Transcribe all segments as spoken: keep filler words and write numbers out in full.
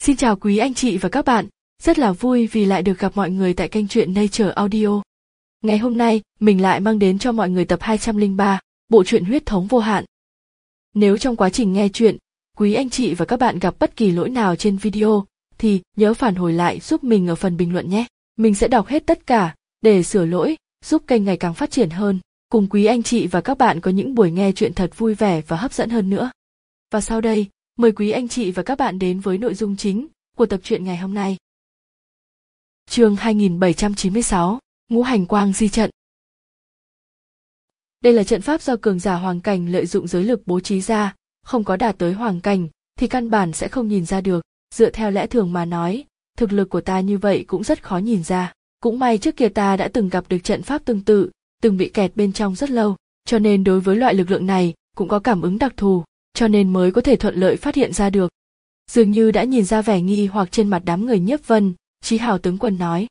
Xin chào quý anh chị và các bạn, rất là vui vì lại được gặp mọi người tại kênh truyện Nature Audio. Ngày hôm nay, mình lại mang đến cho mọi người tập hai trăm lẻ ba, bộ truyện Huyết thống vô hạn. Nếu trong quá trình nghe truyện, quý anh chị và các bạn gặp bất kỳ lỗi nào trên video, thì nhớ phản hồi lại giúp mình ở phần bình luận nhé. Mình sẽ đọc hết tất cả, để sửa lỗi, giúp kênh ngày càng phát triển hơn, cùng quý anh chị và các bạn có những buổi nghe truyện thật vui vẻ và hấp dẫn hơn nữa. Và sau đây, mời quý anh chị và các bạn đến với nội dung chính của tập truyện ngày hôm nay. Chương hai nghìn bảy trăm chín mươi sáu, Ngũ hành quang di trận. Đây là trận pháp do cường giả hoàng cảnh lợi dụng giới lực bố trí ra, không có đạt tới hoàng cảnh thì căn bản sẽ không nhìn ra được. Dựa theo lẽ thường mà nói, thực lực của ta như vậy cũng rất khó nhìn ra. Cũng may trước kia ta đã từng gặp được trận pháp tương tự, từng bị kẹt bên trong rất lâu, cho nên đối với loại lực lượng này cũng có cảm ứng đặc thù, cho nên mới có thể thuận lợi phát hiện ra được. Dường như đã nhìn ra vẻ nghi hoặc trên mặt đám người Nhiếp Vân, Chí Hào tướng quân nói: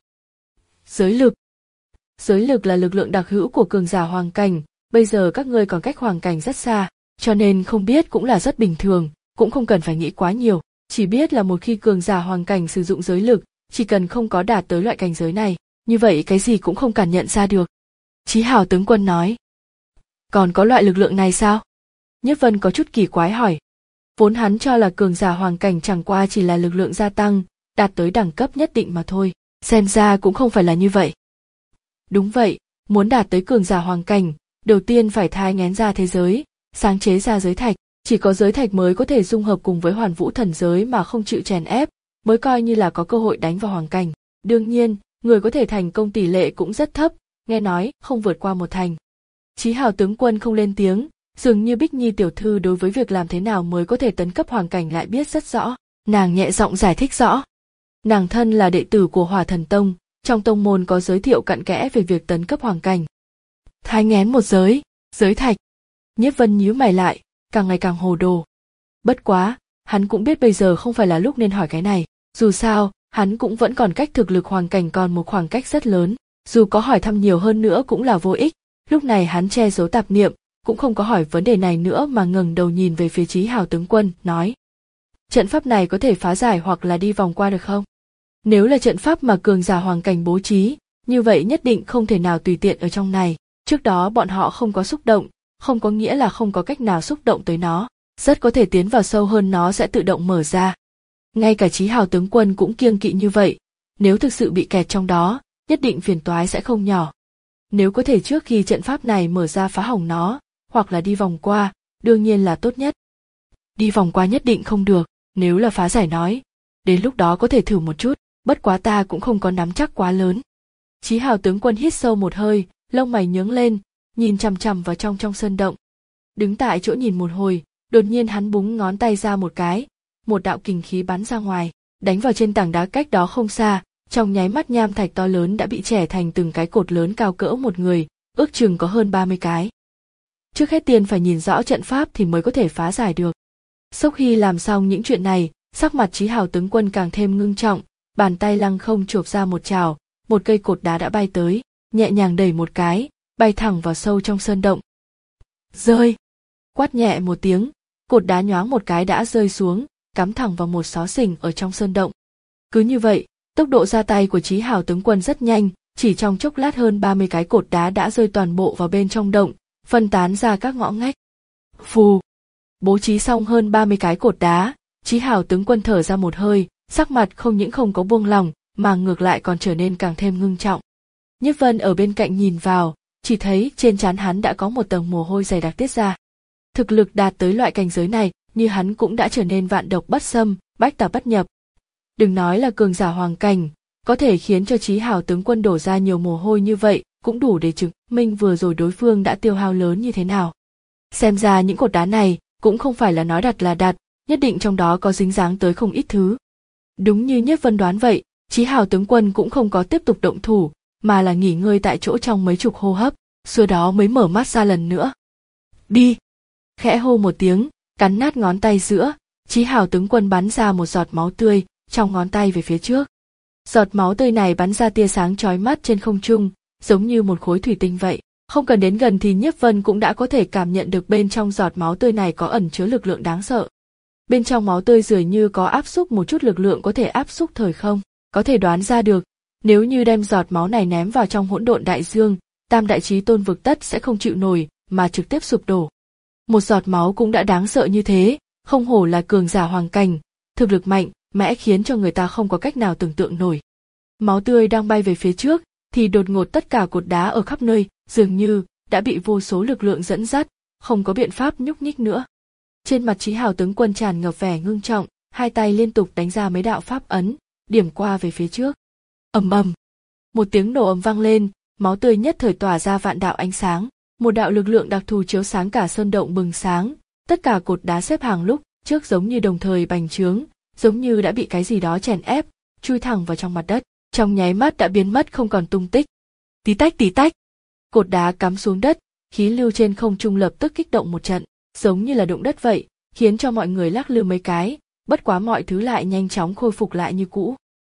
Giới lực. Giới lực là lực lượng đặc hữu của cường giả hoàng cảnh, bây giờ các ngươi còn cách hoàng cảnh rất xa, cho nên không biết cũng là rất bình thường, cũng không cần phải nghĩ quá nhiều, chỉ biết là một khi cường giả hoàng cảnh sử dụng giới lực, chỉ cần không có đạt tới loại cảnh giới này, như vậy cái gì cũng không cảm nhận ra được. Chí Hào tướng quân nói: Còn có loại lực lượng này sao? Nhiếp Vân có chút kỳ quái hỏi. Vốn hắn cho là cường giả hoàng cảnh chẳng qua chỉ là lực lượng gia tăng, đạt tới đẳng cấp nhất định mà thôi, xem ra cũng không phải là như vậy. Đúng vậy, muốn đạt tới cường giả hoàng cảnh, đầu tiên phải thai nghén ra thế giới, sáng chế ra giới thạch, chỉ có giới thạch mới có thể dung hợp cùng với hoàn vũ thần giới mà không chịu chèn ép, mới coi như là có cơ hội đánh vào hoàng cảnh. Đương nhiên, người có thể thành công tỷ lệ cũng rất thấp, nghe nói không vượt qua một thành. Chí Hào tướng quân không lên tiếng, dường như Bích Nhi tiểu thư đối với việc làm thế nào mới có thể tấn cấp hoàng cảnh lại biết rất rõ, nàng nhẹ giọng giải thích rõ. Nàng thân là đệ tử của Hỏa Thần Tông, trong tông môn có giới thiệu cặn kẽ về việc tấn cấp hoàng cảnh. Thai nghén một giới, giới thạch. Nhiếp Vân nhíu mày lại, càng ngày càng hồ đồ. Bất quá, hắn cũng biết bây giờ không phải là lúc nên hỏi cái này, dù sao, hắn cũng vẫn còn cách thực lực hoàng cảnh còn một khoảng cách rất lớn, dù có hỏi thăm nhiều hơn nữa cũng là vô ích. Lúc này hắn che giấu tạp niệm, cũng không có hỏi vấn đề này nữa mà ngẩng đầu nhìn về phía Chí Hào tướng quân, nói: Trận pháp này có thể phá giải hoặc là đi vòng qua được không? Nếu là trận pháp mà cường giả hoàng cảnh bố trí, như vậy nhất định không thể nào tùy tiện ở trong này. Trước đó bọn họ không có xúc động, không có nghĩa là không có cách nào xúc động tới nó, rất có thể tiến vào sâu hơn nó sẽ tự động mở ra. Ngay cả Chí Hào tướng quân cũng kiêng kỵ như vậy, nếu thực sự bị kẹt trong đó, nhất định phiền toái sẽ không nhỏ. Nếu có thể trước khi trận pháp này mở ra phá hỏng nó, hoặc là đi vòng qua, đương nhiên là tốt nhất. Đi vòng qua nhất định không được, nếu là phá giải nói, đến lúc đó có thể thử một chút, bất quá ta cũng không có nắm chắc quá lớn. Chí Hào tướng quân hít sâu một hơi, lông mày nhướng lên, nhìn chằm chằm vào trong trong sơn động. Đứng tại chỗ nhìn một hồi, đột nhiên hắn búng ngón tay ra một cái, một đạo kình khí bắn ra ngoài, đánh vào trên tảng đá cách đó không xa, trong nháy mắt nham thạch to lớn đã bị chẻ thành từng cái cột lớn cao cỡ một người, ước chừng có hơn ba mươi cái. Trước hết tiên phải nhìn rõ trận pháp thì mới có thể phá giải được. Sau khi làm xong những chuyện này, sắc mặt Chí Hào tướng quân càng thêm ngưng trọng, bàn tay lăng không chộp ra một chảo, một cây cột đá đã bay tới, nhẹ nhàng đẩy một cái, bay thẳng vào sâu trong sơn động. Rơi! Quát nhẹ một tiếng, cột đá nhoáng một cái đã rơi xuống, cắm thẳng vào một xó xỉnh ở trong sơn động. Cứ như vậy, tốc độ ra tay của Chí Hào tướng quân rất nhanh, chỉ trong chốc lát hơn ba mươi cái cột đá đã rơi toàn bộ vào bên trong động, phân tán ra các ngõ ngách. Phù! Bố trí xong hơn ba mươi cái cột đá, Chí Hào tướng quân thở ra một hơi, sắc mặt không những không có buông lỏng, mà ngược lại còn trở nên càng thêm ngưng trọng. Nhiếp Vân ở bên cạnh nhìn vào, chỉ thấy trên trán hắn đã có một tầng mồ hôi dày đặc tiết ra. Thực lực đạt tới loại cảnh giới này, như hắn cũng đã trở nên vạn độc bất xâm, bách tà bất nhập. Đừng nói là cường giả hoàng cảnh, có thể khiến cho Chí Hào tướng quân đổ ra nhiều mồ hôi như vậy, cũng đủ để chứng minh vừa rồi đối phương đã tiêu hao lớn như thế nào. Xem ra những cột đá này cũng không phải là nói đặt là đặt, nhất định trong đó có dính dáng tới không ít thứ. Đúng như Nhiếp Vân đoán vậy, Chí Hào tướng quân cũng không có tiếp tục động thủ, mà là nghỉ ngơi tại chỗ trong mấy chục hô hấp, sau đó mới mở mắt ra lần nữa. Đi! Khẽ hô một tiếng, cắn nát ngón tay giữa, Chí Hào tướng quân bắn ra một giọt máu tươi trong ngón tay về phía trước. Giọt máu tươi này bắn ra tia sáng chói mắt trên không trung, giống như một khối thủy tinh vậy. Không cần đến gần thì Nhiếp Vân cũng đã có thể cảm nhận được bên trong giọt máu tươi này có ẩn chứa lực lượng đáng sợ. Bên trong máu tươi dường như có áp xúc một chút lực lượng có thể áp xúc thời không, có thể đoán ra được, nếu như đem giọt máu này ném vào trong hỗn độn đại dương, tam đại chí tôn vực tất sẽ không chịu nổi mà trực tiếp sụp đổ. Một giọt máu cũng đã đáng sợ như thế, không hổ là cường giả hoàng cảnh, thực lực mạnh, mẽ khiến cho người ta không có cách nào tưởng tượng nổi. Máu tươi đang bay về phía trước, thì đột ngột tất cả cột đá ở khắp nơi, dường như đã bị vô số lực lượng dẫn dắt, không có biện pháp nhúc nhích nữa. Trên mặt Chí Hào tướng quân tràn ngập vẻ ngưng trọng, hai tay liên tục đánh ra mấy đạo pháp ấn, điểm qua về phía trước. Ầm ầm, một tiếng nổ ầm vang lên, máu tươi nhất thời tỏa ra vạn đạo ánh sáng, một đạo lực lượng đặc thù chiếu sáng cả sơn động bừng sáng, tất cả cột đá xếp hàng lúc trước giống như đồng thời bành trướng, giống như đã bị cái gì đó chèn ép, chui thẳng vào trong mặt đất, trong nháy mắt đã biến mất không còn tung tích. Tí tách tí tách, cột đá cắm xuống đất, khí lưu trên không trung lập tức kích động một trận, giống như là động đất vậy, khiến cho mọi người lắc lư mấy cái, bất quá mọi thứ lại nhanh chóng khôi phục lại như cũ.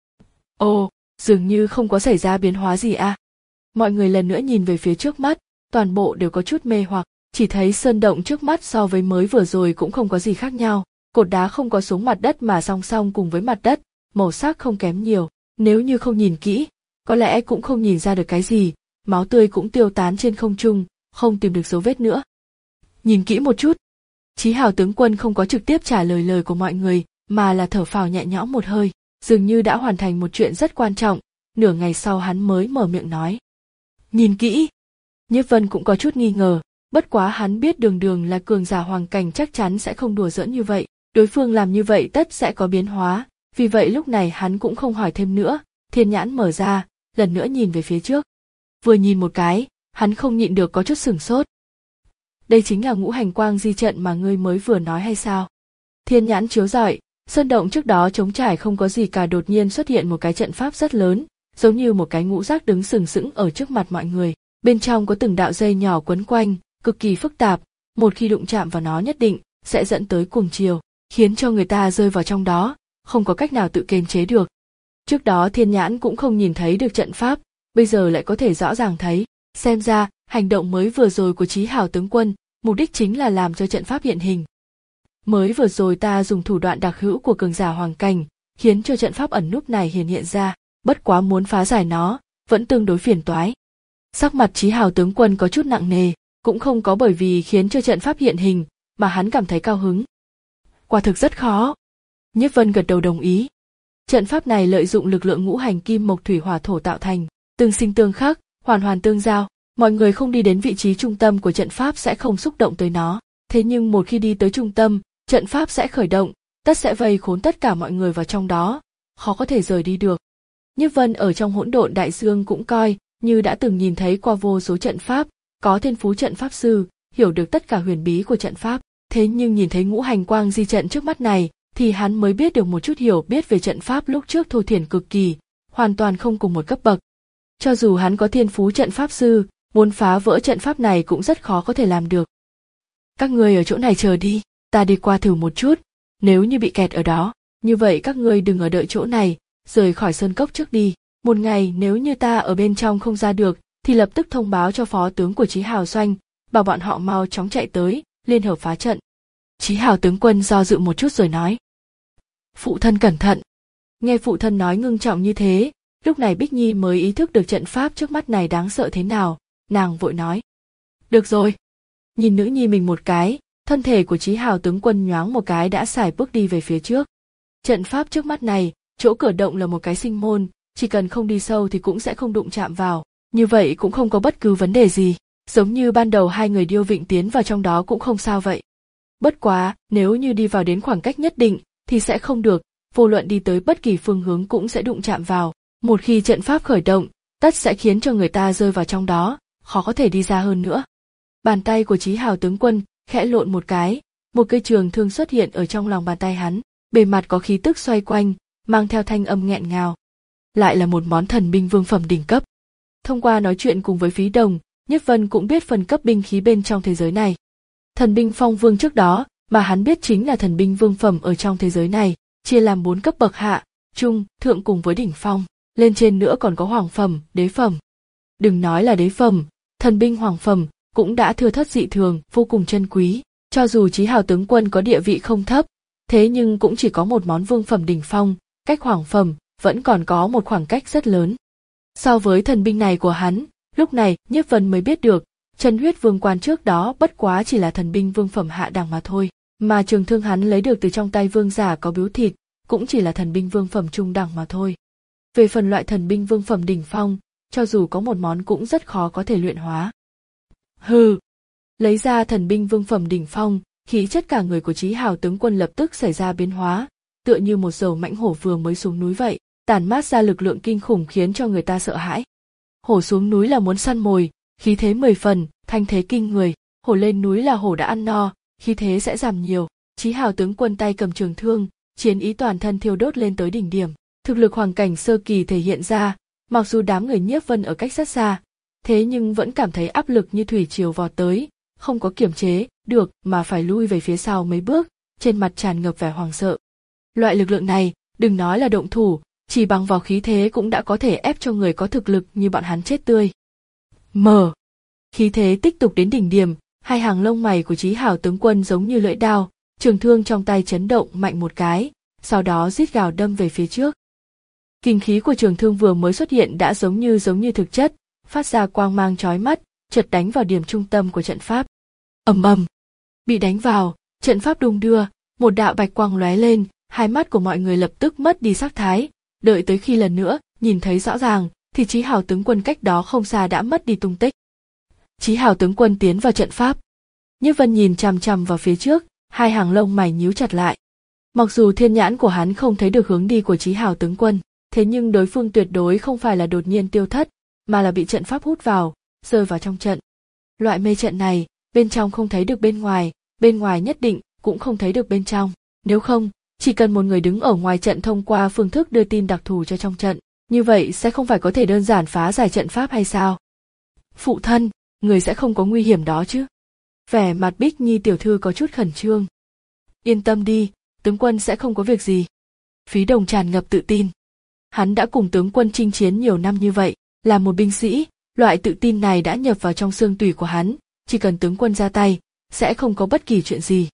Ồ, dường như không có xảy ra biến hóa gì à. Mọi người lần nữa nhìn về phía trước mắt, toàn bộ đều có chút mê hoặc, chỉ thấy sơn động trước mắt so với mới vừa rồi cũng không có gì khác nhau, cột đá không có xuống mặt đất mà song song cùng với mặt đất, màu sắc không kém nhiều, nếu như không nhìn kỹ, có lẽ cũng không nhìn ra được cái gì, máu tươi cũng tiêu tán trên không trung, không tìm được dấu vết nữa. Nhìn kỹ một chút, Chí Hào tướng quân không có trực tiếp trả lời lời của mọi người, mà là thở phào nhẹ nhõm một hơi, dường như đã hoàn thành một chuyện rất quan trọng, nửa ngày sau hắn mới mở miệng nói. Nhìn kỹ. Nhiếp Vân cũng có chút nghi ngờ, bất quá hắn biết Đường Đường là cường giả hoàng cảnh chắc chắn sẽ không đùa giỡn như vậy, đối phương làm như vậy tất sẽ có biến hóa, vì vậy lúc này hắn cũng không hỏi thêm nữa, thiên nhãn mở ra, lần nữa nhìn về phía trước. Vừa nhìn một cái, hắn không nhịn được có chút sửng sốt. Đây chính là ngũ hành quang di trận mà ngươi mới vừa nói hay sao? Thiên nhãn chiếu rọi, sơn động trước đó trống trải không có gì cả, đột nhiên xuất hiện một cái trận pháp rất lớn, giống như một cái ngũ giác đứng sừng sững ở trước mặt mọi người. Bên trong có từng đạo dây nhỏ quấn quanh, cực kỳ phức tạp, một khi đụng chạm vào nó nhất định sẽ dẫn tới cuồng chiều, khiến cho người ta rơi vào trong đó, không có cách nào tự kiềm chế được. Trước đó thiên nhãn cũng không nhìn thấy được trận pháp, bây giờ lại có thể rõ ràng thấy, xem ra hành động mới vừa rồi của Chí Hào tướng quân, mục đích chính là làm cho trận pháp hiện hình. Mới vừa rồi ta dùng thủ đoạn đặc hữu của cường giả hoàng cảnh, khiến cho trận pháp ẩn núp này hiện hiện ra, bất quá muốn phá giải nó, vẫn tương đối phiền toái. Sắc mặt Chí Hào tướng quân có chút nặng nề, cũng không có bởi vì khiến cho trận pháp hiện hình, mà hắn cảm thấy cao hứng. Quả thực rất khó. Nhiếp Vân gật đầu đồng ý. Trận pháp này lợi dụng lực lượng ngũ hành kim mộc thủy hỏa thổ tạo thành, tương sinh tương khắc, hoàn hoàn tương giao, mọi người không đi đến vị trí trung tâm của trận pháp sẽ không xúc động tới nó, thế nhưng một khi đi tới trung tâm, trận pháp sẽ khởi động, tất sẽ vây khốn tất cả mọi người vào trong đó, khó có thể rời đi được. Nhiếp Vân ở trong hỗn độn đại dương cũng coi như đã từng nhìn thấy qua vô số trận pháp, có thiên phú trận pháp sư, hiểu được tất cả huyền bí của trận pháp, thế nhưng nhìn thấy ngũ hành quang di trận trước mắt này, thì hắn mới biết được một chút hiểu biết về trận pháp lúc trước thô thiển cực kỳ, hoàn toàn không cùng một cấp bậc. Cho dù hắn có thiên phú trận pháp sư, muốn phá vỡ trận pháp này cũng rất khó có thể làm được. Các ngươi ở chỗ này chờ đi, ta đi qua thử một chút, nếu như bị kẹt ở đó, như vậy các ngươi đừng ở đợi chỗ này, rời khỏi sơn cốc trước đi. Một ngày nếu như ta ở bên trong không ra được, thì lập tức thông báo cho phó tướng của Chí Hào doanh, bảo bọn họ mau chóng chạy tới, liên hợp phá trận. Chí Hào tướng quân do dự một chút rồi nói. Phụ thân cẩn thận. Nghe phụ thân nói ngưng trọng như thế, lúc này Bích Nhi mới ý thức được trận pháp trước mắt này đáng sợ thế nào, nàng vội nói. Được rồi. Nhìn nữ nhi mình một cái, thân thể của Chí Hào tướng quân nhoáng một cái đã xài bước đi về phía trước. Trận pháp trước mắt này, chỗ cửa động là một cái sinh môn, chỉ cần không đi sâu thì cũng sẽ không đụng chạm vào, như vậy cũng không có bất cứ vấn đề gì, giống như ban đầu hai người Điêu Vịnh tiến vào trong đó cũng không sao vậy. Bất quá, nếu như đi vào đến khoảng cách nhất định, thì sẽ không được, vô luận đi tới bất kỳ phương hướng cũng sẽ đụng chạm vào, một khi trận pháp khởi động, tất sẽ khiến cho người ta rơi vào trong đó, khó có thể đi ra hơn nữa. Bàn tay của Chí Hào tướng quân khẽ lộn một cái, một cây trường thương xuất hiện ở trong lòng bàn tay hắn, bề mặt có khí tức xoay quanh, mang theo thanh âm nghẹn ngào. Lại là một món thần binh vương phẩm đỉnh cấp. Thông qua nói chuyện cùng với Phí Đồng, Nhiếp Vân cũng biết phần cấp binh khí bên trong thế giới này. Thần binh phong vương trước đó, mà hắn biết chính là thần binh vương phẩm ở trong thế giới này, chia làm bốn cấp bậc hạ, trung, thượng cùng với đỉnh phong, lên trên nữa còn có hoàng phẩm, đế phẩm. Đừng nói là đế phẩm, thần binh hoàng phẩm cũng đã thưa thất dị thường, vô cùng chân quý, cho dù Chí Hào tướng quân có địa vị không thấp, thế nhưng cũng chỉ có một món vương phẩm đỉnh phong, cách hoàng phẩm vẫn còn có một khoảng cách rất lớn. So với thần binh này của hắn, lúc này Nhiếp Vân mới biết được, chân huyết vương quan trước đó bất quá chỉ là thần binh vương phẩm hạ đẳng mà thôi, mà trường thương hắn lấy được từ trong tay vương giả có biếu thịt, cũng chỉ là thần binh vương phẩm trung đẳng mà thôi. Về phần loại thần binh vương phẩm đỉnh phong, cho dù có một món cũng rất khó có thể luyện hóa. Hừ, lấy ra thần binh vương phẩm đỉnh phong, khí chất cả người của Chí Hào tướng quân lập tức xảy ra biến hóa, tựa như một dầu mãnh hổ vừa mới xuống núi vậy, tản mát ra lực lượng kinh khủng khiến cho người ta sợ hãi. Hổ xuống núi là muốn săn mồi, khí thế mười phần, thanh thế kinh người, hổ lên núi là hổ đã ăn no, khí thế sẽ giảm nhiều. Chí Hào tướng quân tay cầm trường thương, chiến ý toàn thân thiêu đốt lên tới đỉnh điểm, thực lực hoàng cảnh sơ kỳ thể hiện ra, mặc dù đám người Nhiếp Vân ở cách rất xa, thế nhưng vẫn cảm thấy áp lực như thủy triều vọt tới, không có kiềm chế được mà phải lui về phía sau mấy bước, trên mặt tràn ngập vẻ hoảng sợ. Loại lực lượng này, đừng nói là động thủ, chỉ bằng vào khí thế cũng đã có thể ép cho người có thực lực như bọn hắn chết tươi. Mở. Khí thế tích tục đến đỉnh điểm, hai hàng lông mày của Chí Hào tướng quân giống như lưỡi đao, trường thương trong tay chấn động mạnh một cái, sau đó rít gào đâm về phía trước. Kinh khí của trường thương vừa mới xuất hiện đã giống như giống như thực chất, phát ra quang mang chói mắt, chợt đánh vào điểm trung tâm của trận pháp. Ầm ầm, bị đánh vào, trận pháp đung đưa, một đạo bạch quang lóe lên, hai mắt của mọi người lập tức mất đi sắc thái, đợi tới khi lần nữa nhìn thấy rõ ràng, thì Chí Hào tướng quân cách đó không xa đã mất đi tung tích. Chí Hào tướng quân tiến vào trận pháp. Nhiếp Vân nhìn chằm chằm vào phía trước, hai hàng lông mày nhíu chặt lại. Mặc dù thiên nhãn của hắn không thấy được hướng đi của Chí Hào tướng quân, thế nhưng đối phương tuyệt đối không phải là đột nhiên tiêu thất, mà là bị trận pháp hút vào, rơi vào trong trận. Loại mê trận này, bên trong không thấy được bên ngoài, bên ngoài nhất định cũng không thấy được bên trong. Nếu không, chỉ cần một người đứng ở ngoài trận thông qua phương thức đưa tin đặc thù cho trong trận, như vậy sẽ không phải có thể đơn giản phá giải trận pháp hay sao? Phụ thân, người sẽ không có nguy hiểm đó chứ? Vẻ mặt Bích Nhi tiểu thư có chút khẩn trương. Yên tâm đi, tướng quân sẽ không có việc gì. Phí Đồng tràn ngập tự tin. Hắn đã cùng tướng quân chinh chiến nhiều năm như vậy, là một binh sĩ, loại tự tin này đã nhập vào trong xương tủy của hắn, chỉ cần tướng quân ra tay, sẽ không có bất kỳ chuyện gì.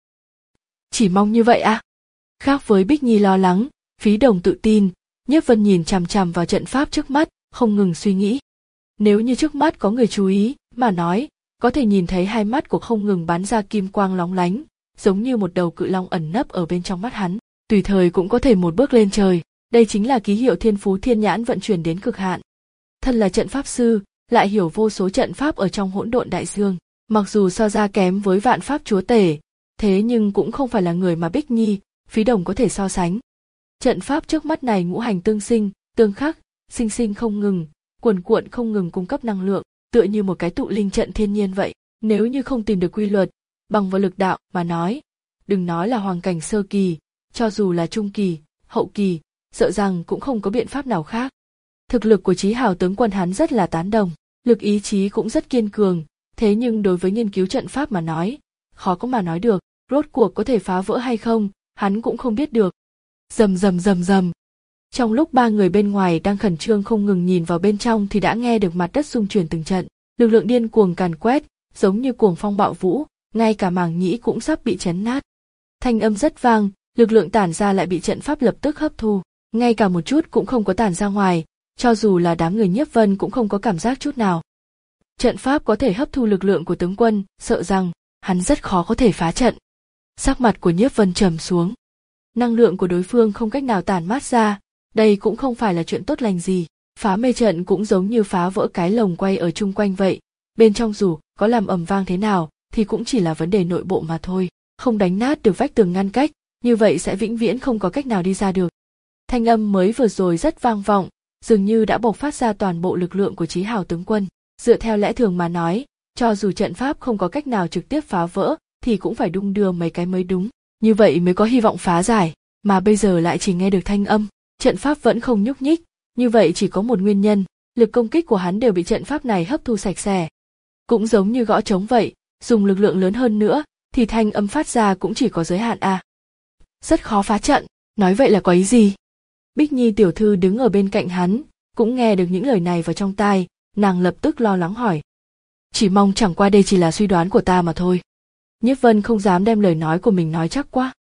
Chỉ mong như vậy à? Khác với Bích Nhi lo lắng, Phí Đồng tự tin, Nhiếp Vân nhìn chằm chằm vào trận pháp trước mắt, không ngừng suy nghĩ. Nếu như trước mắt có người chú ý, mà nói, có thể nhìn thấy hai mắt của không ngừng bắn ra kim quang lóng lánh, giống như một đầu cự long ẩn nấp ở bên trong mắt hắn, tùy thời cũng có thể một bước lên trời. Đây chính là ký hiệu thiên phú thiên nhãn vận chuyển đến cực hạn. Thân là trận pháp sư, lại hiểu vô số trận pháp ở trong hỗn độn đại dương, mặc dù so ra kém với vạn pháp chúa tể, thế nhưng cũng không phải là người mà Bích Nhi, Phí Đồng có thể so sánh. Trận pháp trước mắt này ngũ hành tương sinh, tương khắc, sinh sinh không ngừng, cuồn cuộn không ngừng cung cấp năng lượng, tựa như một cái tụ linh trận thiên nhiên vậy. Nếu như không tìm được quy luật, bằng vào lực đạo mà nói, đừng nói là hoàng cảnh sơ kỳ, cho dù là trung kỳ, hậu kỳ, sợ rằng cũng không có biện pháp nào khác. Thực lực của Chí Hào tướng quân hắn rất là tán đồng, lực ý chí cũng rất kiên cường, thế nhưng đối với nghiên cứu trận pháp mà nói, khó có mà nói được, rốt cuộc có thể phá vỡ hay không, hắn cũng không biết được. Rầm rầm rầm rầm. Trong lúc ba người bên ngoài đang khẩn trương không ngừng nhìn vào bên trong thì đã nghe được mặt đất rung chuyển từng trận, lực lượng điên cuồng càn quét, giống như cuồng phong bạo vũ, ngay cả màng nhĩ cũng sắp bị chấn nát. Thanh âm rất vang, lực lượng tản ra lại bị trận pháp lập tức hấp thu, ngay cả một chút cũng không có tản ra ngoài, cho dù là đám người Nhiếp Vân cũng không có cảm giác chút nào. Trận pháp có thể hấp thu lực lượng của tướng quân, sợ rằng hắn rất khó có thể phá trận. Sắc mặt của Nhiếp Vân trầm xuống. Năng lượng của đối phương không cách nào tản mát ra, đây cũng không phải là chuyện tốt lành gì. Phá mê trận cũng giống như phá vỡ cái lồng quay ở chung quanh vậy, bên trong dù có làm ầm vang thế nào thì cũng chỉ là vấn đề nội bộ mà thôi, không đánh nát được vách tường ngăn cách, như vậy sẽ vĩnh viễn không có cách nào đi ra được. Thanh âm mới vừa rồi rất vang vọng, dường như đã bộc phát ra toàn bộ lực lượng của Chí Hào tướng quân. Dựa theo lẽ thường mà nói, cho dù trận pháp không có cách nào trực tiếp phá vỡ, thì cũng phải đung đưa mấy cái mới đúng, như vậy mới có hy vọng phá giải, mà bây giờ lại chỉ nghe được thanh âm, trận pháp vẫn không nhúc nhích, như vậy chỉ có một nguyên nhân, lực công kích của hắn đều bị trận pháp này hấp thu sạch sẽ. Cũng giống như gõ trống vậy, dùng lực lượng lớn hơn nữa, thì thanh âm phát ra cũng chỉ có giới hạn à. Rất khó phá trận, nói vậy là có ý gì? Bích Nhi tiểu thư đứng ở bên cạnh hắn, cũng nghe được những lời này vào trong tai, nàng lập tức lo lắng hỏi. Chỉ mong chẳng qua đây chỉ là suy đoán của ta mà thôi. Nhiếp Vân không dám đem lời nói của mình nói chắc quá,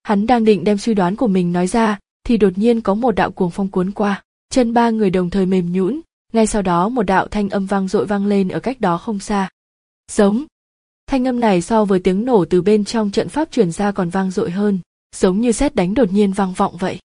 Hắn đang định đem suy đoán của mình nói ra, thì đột nhiên có một đạo cuồng phong cuốn qua, chân ba người đồng thời mềm nhũn, ngay sau đó một đạo thanh âm vang dội vang lên ở cách đó không xa. Giống. Thanh âm này so với tiếng nổ từ bên trong trận pháp truyền ra còn vang dội hơn, giống như sét đánh đột nhiên vang vọng vậy.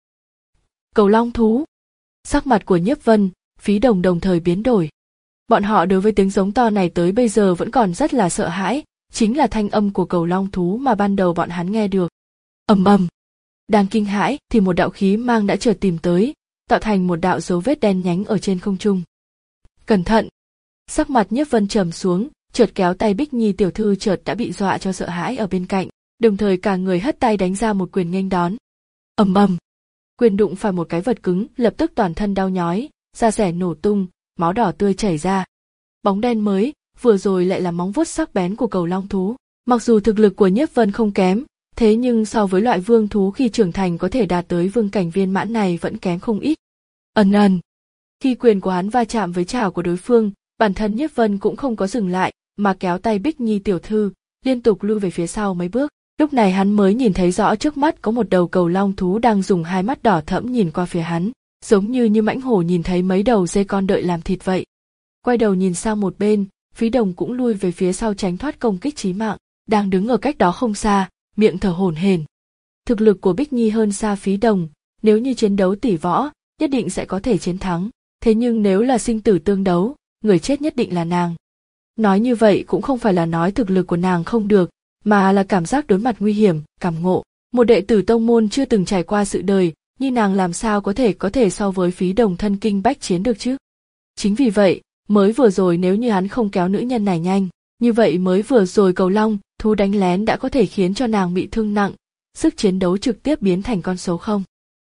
Cầu long thú. Sắc mặt của Nhiếp Vân, Phí Đồng đồng thời biến đổi. Bọn họ đối với tiếng giống to này tới bây giờ vẫn còn rất là sợ hãi, chính là thanh âm của cầu long thú mà ban đầu bọn hắn nghe được. Ầm ầm. Đang kinh hãi thì một đạo khí mang đã chợt tìm tới, tạo thành một đạo dấu vết đen nhánh ở trên không trung. Cẩn thận. Sắc mặt Nhiếp Vân trầm xuống, chợt kéo tay Bích Nhi tiểu thư chợt đã bị dọa cho sợ hãi ở bên cạnh, đồng thời cả người hất tay đánh ra một quyền nghênh đón. Ầm ầm. Quyền đụng phải một cái vật cứng, lập tức toàn thân đau nhói, da rẻ nổ tung, máu đỏ tươi chảy ra. Bóng đen mới, vừa rồi lại là móng vuốt sắc bén của cầu long thú. Mặc dù thực lực của Nhiếp Vân không kém, thế nhưng so với loại vương thú khi trưởng thành có thể đạt tới vương cảnh viên mãn này vẫn kém không ít. Ần ần. Khi quyền của hắn va chạm với chảo của đối phương, bản thân Nhiếp Vân cũng không có dừng lại, mà kéo tay Bích Nhi tiểu thư, liên tục lui về phía sau mấy bước. Lúc này hắn mới nhìn thấy rõ trước mắt có một đầu cầu long thú đang dùng hai mắt đỏ thẫm nhìn qua phía hắn, giống như như mãnh hổ nhìn thấy mấy đầu dê con đợi làm thịt vậy. Quay đầu nhìn sang một bên, Phí Đồng cũng lui về phía sau tránh thoát công kích chí mạng, đang đứng ở cách đó không xa, miệng thở hổn hển. Thực lực của Bích Nhi hơn xa Phí Đồng, nếu như chiến đấu tỷ võ, nhất định sẽ có thể chiến thắng, thế nhưng nếu là sinh tử tương đấu, người chết nhất định là nàng. Nói như vậy cũng không phải là nói thực lực của nàng không được, mà là cảm giác đối mặt nguy hiểm, cảm ngộ. Một đệ tử tông môn chưa từng trải qua sự đời, như nàng làm sao có thể có thể so với Phí Đồng thân kinh bách chiến được chứ? Chính vì vậy, mới vừa rồi nếu như hắn không kéo nữ nhân này nhanh, như vậy mới vừa rồi cầu long, thú đánh lén đã có thể khiến cho nàng bị thương nặng, sức chiến đấu trực tiếp biến thành con số không.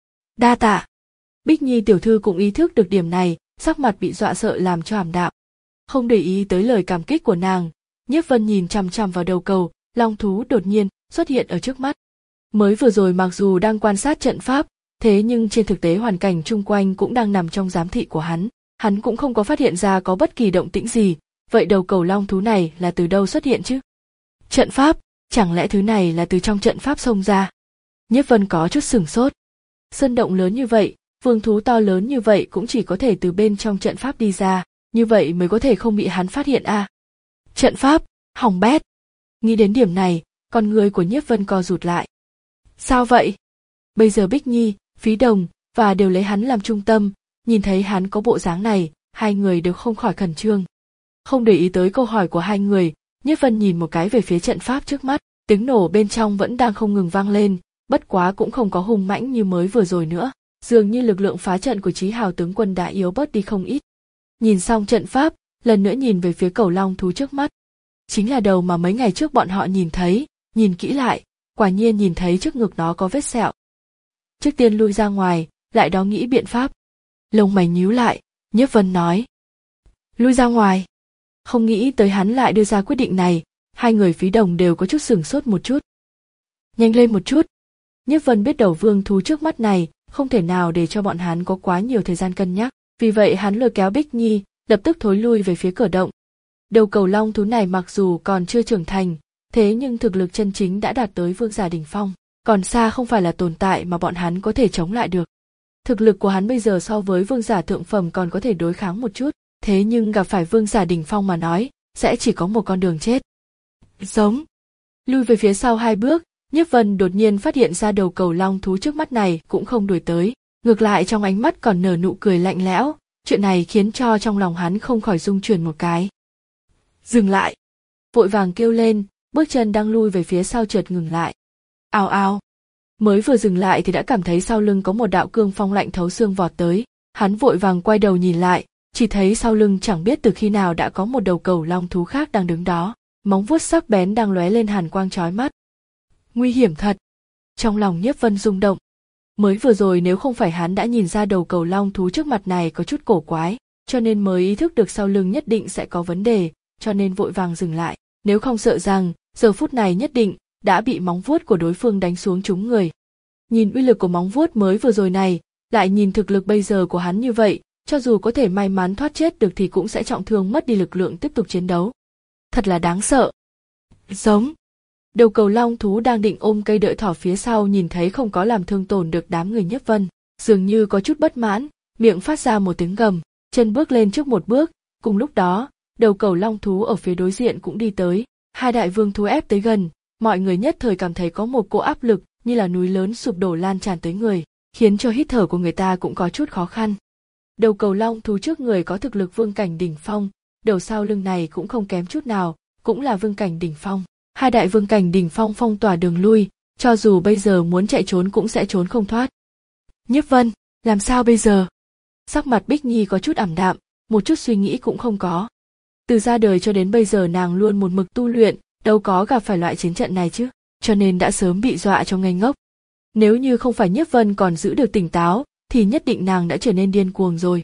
Đa tạ. Bích Nhi tiểu thư cũng ý thức được điểm này, sắc mặt bị dọa sợ làm cho ảm đạm. Không để ý tới lời cảm kích của nàng, Nhiếp Vân nhìn chằm chằm vào đầu cầu, long thú đột nhiên xuất hiện ở trước mắt. Mới vừa rồi mặc dù đang quan sát trận pháp, thế nhưng trên thực tế hoàn cảnh chung quanh cũng đang nằm trong giám thị của hắn, hắn cũng không có phát hiện ra có bất kỳ động tĩnh gì, vậy đầu cầu long thú này là từ đâu xuất hiện chứ? Trận pháp, chẳng lẽ thứ này là từ trong trận pháp xông ra? Nhiếp Vân có chút sửng sốt. Sơn động lớn như vậy, vương thú to lớn như vậy cũng chỉ có thể từ bên trong trận pháp đi ra, như vậy mới có thể không bị hắn phát hiện à? Trận pháp, hỏng bét. Nghĩ đến điểm này, con người của Nhiếp Vân co rụt lại. Sao vậy? Bây giờ Bích Nhi, Phí Đồng và đều lấy hắn làm trung tâm, nhìn thấy hắn có bộ dáng này, hai người đều không khỏi khẩn trương. Không để ý tới câu hỏi của hai người, Nhiếp Vân nhìn một cái về phía trận pháp trước mắt, tiếng nổ bên trong vẫn đang không ngừng vang lên, bất quá cũng không có hùng mãnh như mới vừa rồi nữa, dường như lực lượng phá trận của Chí Hào tướng quân đã yếu bớt đi không ít. Nhìn xong trận pháp, lần nữa nhìn về phía cầu long thú trước mắt. Chính là đầu mà mấy ngày trước bọn họ nhìn thấy, nhìn kỹ lại, quả nhiên nhìn thấy trước ngực nó có vết sẹo. Trước tiên lui ra ngoài, lại đó nghĩ biện pháp. Lông mày nhíu lại, Nhiếp Vân nói. Lui ra ngoài. Không nghĩ tới hắn lại đưa ra quyết định này, hai người Phí Đồng đều có chút sửng sốt một chút. Nhanh lên một chút. Nhiếp Vân biết đầu vương thú trước mắt này, không thể nào để cho bọn hắn có quá nhiều thời gian cân nhắc, vì vậy hắn lôi kéo Bích Nhi, lập tức thối lui về phía cửa động. Đầu cầu long thú này mặc dù còn chưa trưởng thành, thế nhưng thực lực chân chính đã đạt tới vương giả đỉnh phong, còn xa không phải là tồn tại mà bọn hắn có thể chống lại được. Thực lực của hắn bây giờ so với vương giả thượng phẩm còn có thể đối kháng một chút, thế nhưng gặp phải vương giả đỉnh phong mà nói, sẽ chỉ có một con đường chết. Giống. Lui về phía sau hai bước, Nhiếp Vân đột nhiên phát hiện ra đầu cầu long thú trước mắt này cũng không đuổi tới, ngược lại trong ánh mắt còn nở nụ cười lạnh lẽo, chuyện này khiến cho trong lòng hắn không khỏi rung chuyển một cái. Dừng lại. Vội vàng kêu lên, bước chân đang lui về phía sau chợt ngừng lại. Ào ào. Mới vừa dừng lại thì đã cảm thấy sau lưng có một đạo cương phong lạnh thấu xương vọt tới, hắn vội vàng quay đầu nhìn lại, chỉ thấy sau lưng chẳng biết từ khi nào đã có một đầu cầu long thú khác đang đứng đó, móng vuốt sắc bén đang lóe lên hàn quang chói mắt. Nguy hiểm thật. Trong lòng Nhiếp Vân rung động. Mới vừa rồi nếu không phải hắn đã nhìn ra đầu cầu long thú trước mặt này có chút cổ quái, cho nên mới ý thức được sau lưng nhất định sẽ có vấn đề, cho nên vội vàng dừng lại, nếu không sợ rằng giờ phút này nhất định đã bị móng vuốt của đối phương đánh xuống trúng người. Nhìn uy lực của móng vuốt mới vừa rồi này, lại nhìn thực lực bây giờ của hắn như vậy, cho dù có thể may mắn thoát chết được thì cũng sẽ trọng thương mất đi lực lượng tiếp tục chiến đấu. Thật là đáng sợ. Giống. Đầu cầu long thú đang định ôm cây đợi thỏ phía sau nhìn thấy không có làm thương tổn được đám người Nhiếp Vân, dường như có chút bất mãn, miệng phát ra một tiếng gầm, chân bước lên trước một bước, cùng lúc đó, đầu cầu long thú ở phía đối diện cũng đi tới, hai đại vương thú ép tới gần, mọi người nhất thời cảm thấy có một cỗ áp lực như là núi lớn sụp đổ lan tràn tới người, khiến cho hít thở của người ta cũng có chút khó khăn. Đầu cầu long thú trước người có thực lực vương cảnh đỉnh phong, đầu sau lưng này cũng không kém chút nào, cũng là vương cảnh đỉnh phong. Hai đại vương cảnh đỉnh phong phong tỏa đường lui, cho dù bây giờ muốn chạy trốn cũng sẽ trốn không thoát. Nhiếp Vân, làm sao bây giờ? Sắc mặt Bích Nhi có chút ảm đạm, một chút suy nghĩ cũng không có. Từ ra đời cho đến bây giờ nàng luôn một mực tu luyện, đâu có gặp phải loại chiến trận này chứ, cho nên đã sớm bị dọa cho ngây ngốc. Nếu như không phải Nhiếp Vân còn giữ được tỉnh táo, thì nhất định nàng đã trở nên điên cuồng rồi.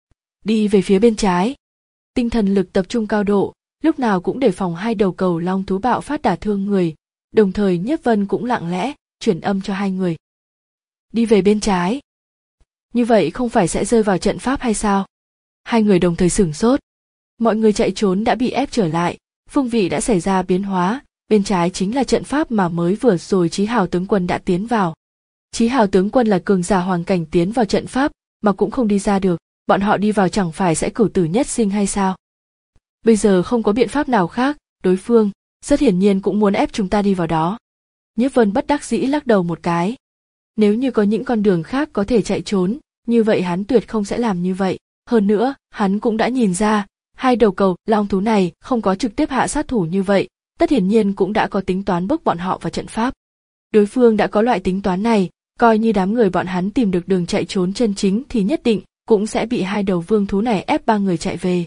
Đi về phía bên trái. Tinh thần lực tập trung cao độ, lúc nào cũng đề phòng hai đầu cầu long thú bạo phát đả thương người, đồng thời Nhiếp Vân cũng lặng lẽ chuyển âm cho hai người. Đi về bên trái. Như vậy không phải sẽ rơi vào trận pháp hay sao? Hai người đồng thời sửng sốt. Mọi người chạy trốn đã bị ép trở lại, phương vị đã xảy ra biến hóa, bên trái chính là trận pháp mà mới vừa rồi Chí Hào tướng quân đã tiến vào. Chí Hào tướng quân là cường giả hoàng cảnh tiến vào trận pháp mà cũng không đi ra được, bọn họ đi vào chẳng phải sẽ cửu tử nhất sinh hay sao? Bây giờ không có biện pháp nào khác, đối phương rất hiển nhiên cũng muốn ép chúng ta đi vào đó. Nhiếp Vân bất đắc dĩ lắc đầu một cái. Nếu như có những con đường khác có thể chạy trốn, như vậy hắn tuyệt không sẽ làm như vậy. Hơn nữa, hắn cũng đã nhìn ra, hai đầu cầu long thú này không có trực tiếp hạ sát thủ như vậy, tất hiển nhiên cũng đã có tính toán bức bọn họ vào trận pháp. Đối phương đã có loại tính toán này, coi như đám người bọn hắn tìm được đường chạy trốn chân chính thì nhất định cũng sẽ bị hai đầu vương thú này ép ba người chạy về.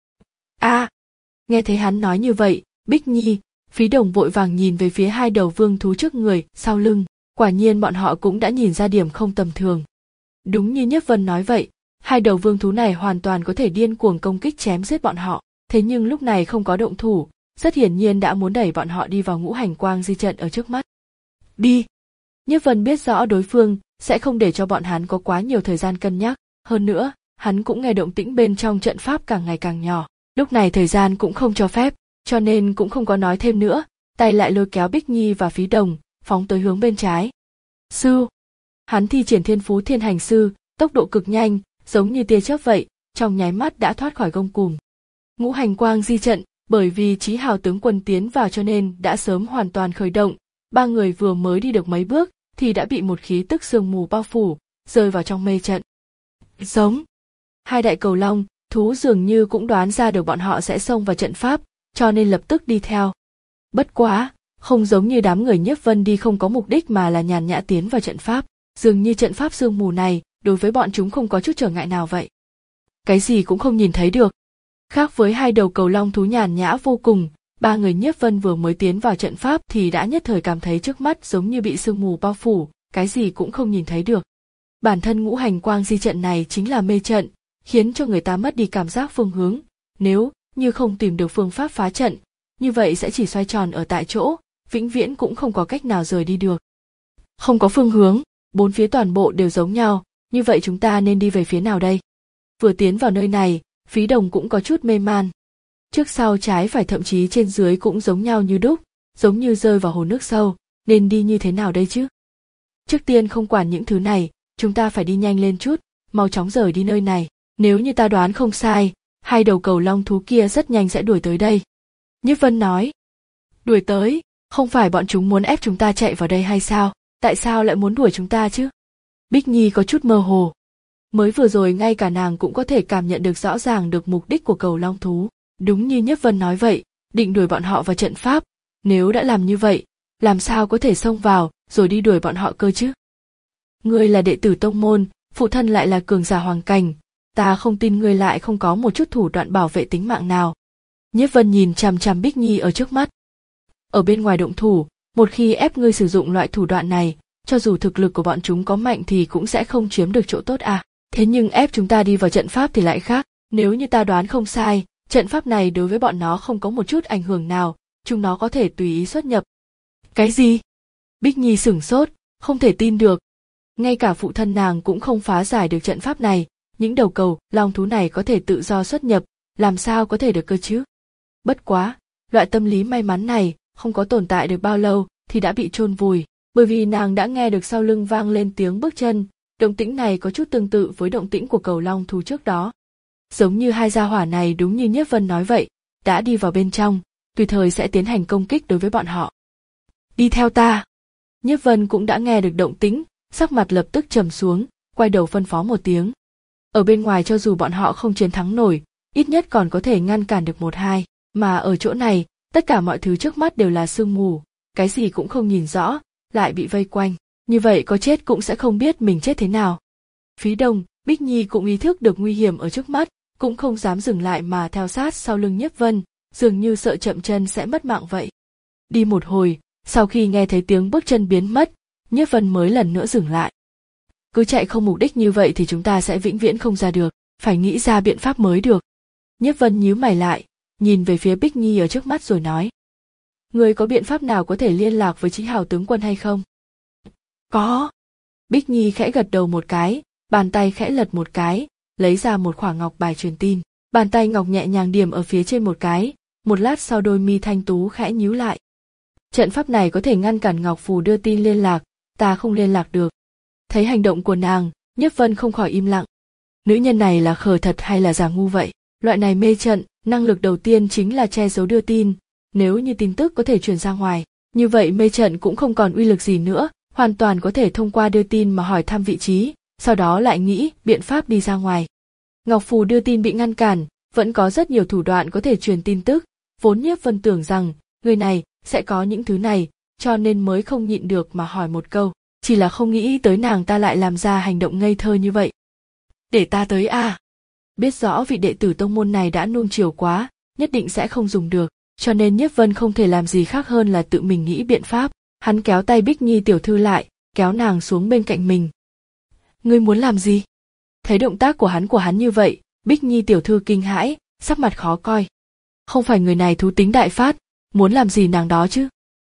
A, à, nghe thấy hắn nói như vậy, Bích Nhi, Phí Đồng vội vàng nhìn về phía hai đầu vương thú trước người, sau lưng, quả nhiên bọn họ cũng đã nhìn ra điểm không tầm thường. Đúng như Nhiếp Vân nói vậy, hai đầu vương thú này hoàn toàn có thể điên cuồng công kích chém giết bọn họ, thế nhưng lúc này không có động thủ, rất hiển nhiên đã muốn đẩy bọn họ đi vào ngũ hành quang di trận ở trước mắt. Đi! Nhiếp Vân biết rõ đối phương sẽ không để cho bọn hắn có quá nhiều thời gian cân nhắc, hơn nữa, hắn cũng nghe động tĩnh bên trong trận pháp càng ngày càng nhỏ, lúc này thời gian cũng không cho phép, cho nên cũng không có nói thêm nữa, tay lại lôi kéo Bích Nhi và Phí Đồng, phóng tới hướng bên trái. Sư! Hắn thi triển thiên phú thiên hành sư, tốc độ cực nhanh, giống như tia chớp vậy, trong nháy mắt đã thoát khỏi gông cùm. Ngũ hành quang di trận, bởi vì Chí Hào tướng quân tiến vào cho nên đã sớm hoàn toàn khởi động, ba người vừa mới đi được mấy bước thì đã bị một khí tức sương mù bao phủ, rơi vào trong mê trận. Giống. Hai đại cầu long, thú dường như cũng đoán ra được bọn họ sẽ xông vào trận pháp, cho nên lập tức đi theo. Bất quá, không giống như đám người Nhiếp Vân đi không có mục đích mà là nhàn nhã tiến vào trận pháp, dường như trận pháp sương mù này đối với bọn chúng không có chút trở ngại nào vậy. Cái gì cũng không nhìn thấy được. Khác với hai đầu cầu long thú nhàn nhã vô cùng, ba người Nhiếp Vân vừa mới tiến vào trận pháp thì đã nhất thời cảm thấy trước mắt giống như bị sương mù bao phủ, cái gì cũng không nhìn thấy được. Bản thân ngũ hành quang di trận này chính là mê trận, khiến cho người ta mất đi cảm giác phương hướng, nếu như không tìm được phương pháp phá trận, như vậy sẽ chỉ xoay tròn ở tại chỗ, vĩnh viễn cũng không có cách nào rời đi được. Không có phương hướng, bốn phía toàn bộ đều giống nhau, như vậy chúng ta nên đi về phía nào đây? Vừa tiến vào nơi này, Phí Đồng cũng có chút mê man. Trước sau trái phải thậm chí trên dưới cũng giống nhau như đúc, giống như rơi vào hồ nước sâu, nên đi như thế nào đây chứ? Trước tiên không quản những thứ này, chúng ta phải đi nhanh lên chút, mau chóng rời đi nơi này, nếu như ta đoán không sai, hai đầu cầu long thú kia rất nhanh sẽ đuổi tới đây. Nhiếp Vân nói. Đuổi tới, không phải bọn chúng muốn ép chúng ta chạy vào đây hay sao, tại sao lại muốn đuổi chúng ta chứ? Bích Nhi có chút mơ hồ. Mới vừa rồi ngay cả nàng cũng có thể cảm nhận được rõ ràng được mục đích của cầu long thú. Đúng như Nhiếp Vân nói vậy, định đuổi bọn họ vào trận pháp, nếu đã làm như vậy, làm sao có thể xông vào rồi đi đuổi bọn họ cơ chứ? Ngươi là đệ tử tông môn, phụ thân lại là cường giả hoàng cảnh, ta không tin ngươi lại không có một chút thủ đoạn bảo vệ tính mạng nào. Nhiếp Vân nhìn chằm chằm Bích Nhi ở trước mắt. Ở bên ngoài động thủ, một khi ép ngươi sử dụng loại thủ đoạn này, cho dù thực lực của bọn chúng có mạnh thì cũng sẽ không chiếm được chỗ tốt à. Thế nhưng ép chúng ta đi vào trận pháp thì lại khác, nếu như ta đoán không sai, trận pháp này đối với bọn nó không có một chút ảnh hưởng nào, chúng nó có thể tùy ý xuất nhập. Cái gì? Bích Nhi sửng sốt, không thể tin được. Ngay cả phụ thân nàng cũng không phá giải được trận pháp này, những đầu cầu, long thú này có thể tự do xuất nhập, làm sao có thể được cơ chứ? Bất quá, loại tâm lý may mắn này, không có tồn tại được bao lâu thì đã bị chôn vùi, bởi vì nàng đã nghe được sau lưng vang lên tiếng bước chân, động tĩnh này có chút tương tự với động tĩnh của cầu long thú trước đó. Giống như hai gia hỏa này đúng như Nhiếp Vân nói vậy, đã đi vào bên trong, tùy thời sẽ tiến hành công kích đối với bọn họ. Đi theo ta. Nhiếp Vân cũng đã nghe được động tĩnh, sắc mặt lập tức trầm xuống, quay đầu phân phó một tiếng. Ở bên ngoài cho dù bọn họ không chiến thắng nổi, ít nhất còn có thể ngăn cản được một hai, mà ở chỗ này, tất cả mọi thứ trước mắt đều là sương mù, cái gì cũng không nhìn rõ, lại bị vây quanh, như vậy có chết cũng sẽ không biết mình chết thế nào. Phí Đồng, Bích Nhi cũng ý thức được nguy hiểm ở trước mắt, cũng không dám dừng lại mà theo sát sau lưng Nhiếp Vân, dường như sợ chậm chân sẽ mất mạng vậy. Đi một hồi, sau khi nghe thấy tiếng bước chân biến mất, Nhiếp Vân mới lần nữa dừng lại. Cứ chạy không mục đích như vậy thì chúng ta sẽ vĩnh viễn không ra được, phải nghĩ ra biện pháp mới được. Nhiếp Vân nhíu mày lại, nhìn về phía Bích Nhi ở trước mắt rồi nói. Người có biện pháp nào có thể liên lạc với Chí Hào tướng quân hay không? Có. Bích Nhi khẽ gật đầu một cái, bàn tay khẽ lật một cái, lấy ra một khỏa ngọc bài truyền tin. Bàn tay ngọc nhẹ nhàng điểm ở phía trên một cái, một lát sau đôi mi thanh tú khẽ nhíu lại. Trận pháp này có thể ngăn cản ngọc phù đưa tin liên lạc, ta không liên lạc được. Thấy hành động của nàng, Nhiếp Vân không khỏi im lặng. Nữ nhân này là khờ thật hay là giả ngu vậy? Loại này mê trận, năng lực đầu tiên chính là che giấu đưa tin, nếu như tin tức có thể truyền ra ngoài, như vậy mê trận cũng không còn uy lực gì nữa, hoàn toàn có thể thông qua đưa tin mà hỏi thăm vị trí, sau đó lại nghĩ biện pháp đi ra ngoài. Ngọc phù đưa tin bị ngăn cản, vẫn có rất nhiều thủ đoạn có thể truyền tin tức, vốn Nhiếp Vân tưởng rằng người này sẽ có những thứ này, cho nên mới không nhịn được mà hỏi một câu, chỉ là không nghĩ tới nàng ta lại làm ra hành động ngây thơ như vậy. Để ta tới à? Biết rõ vị đệ tử tông môn này đã nuông chiều quá, nhất định sẽ không dùng được, cho nên Nhiếp Vân không thể làm gì khác hơn là tự mình nghĩ biện pháp. Hắn kéo tay Bích Nhi tiểu thư lại, kéo nàng xuống bên cạnh mình. Ngươi muốn làm gì? Thấy động tác của hắn của hắn như vậy, Bích Nhi tiểu thư kinh hãi, sắc mặt khó coi. Không phải người này thú tính đại phát, muốn làm gì nàng đó chứ?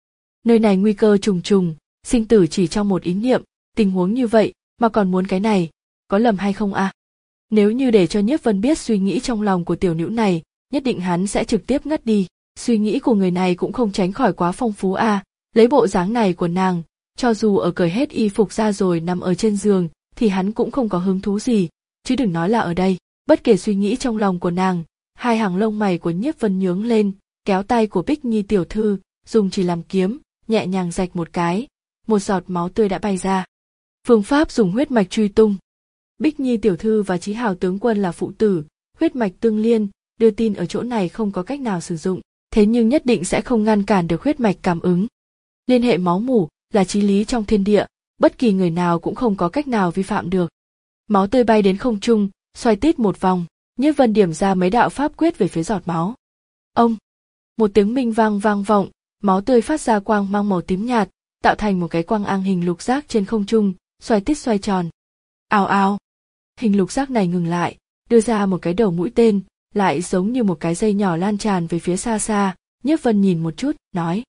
Nơi này nguy cơ trùng trùng, sinh tử chỉ trong một ý niệm, tình huống như vậy mà còn muốn cái này, có lầm hay không à? Nếu như để cho Nhiếp Vân biết suy nghĩ trong lòng của tiểu nữ này, nhất định hắn sẽ trực tiếp ngất đi. Suy nghĩ của người này cũng không tránh khỏi quá phong phú à, lấy bộ dáng này của nàng, cho dù ở cởi hết y phục ra rồi nằm ở trên giường, thì hắn cũng không có hứng thú gì, chứ đừng nói là ở đây. Bất kể suy nghĩ trong lòng của nàng, hai hàng lông mày của Nhiếp Vân nhướng lên, kéo tay của Bích Nhi tiểu thư, dùng chỉ làm kiếm, nhẹ nhàng rạch một cái, một giọt máu tươi đã bay ra. Phương pháp dùng huyết mạch truy tung. Bích Nhi tiểu thư và Chí Hào tướng quân là phụ tử, huyết mạch tương liên, đưa tin ở chỗ này không có cách nào sử dụng, thế nhưng nhất định sẽ không ngăn cản được huyết mạch cảm ứng. Liên hệ máu mủ là chí lý trong thiên địa, bất kỳ người nào cũng không có cách nào vi phạm được. Máu tươi bay đến không trung, xoay tít một vòng, Nhiếp Vân điểm ra mấy đạo pháp quyết về phía giọt máu. Ông, một tiếng minh vang vang vọng, máu tươi phát ra quang mang màu tím nhạt, tạo thành một cái quang ang hình lục giác trên không trung, xoay tít xoay tròn. Ào ào, hình lục giác này ngừng lại, đưa ra một cái đầu mũi tên, lại giống như một cái dây nhỏ lan tràn về phía xa xa. Nhiếp Vân nhìn một chút, nói: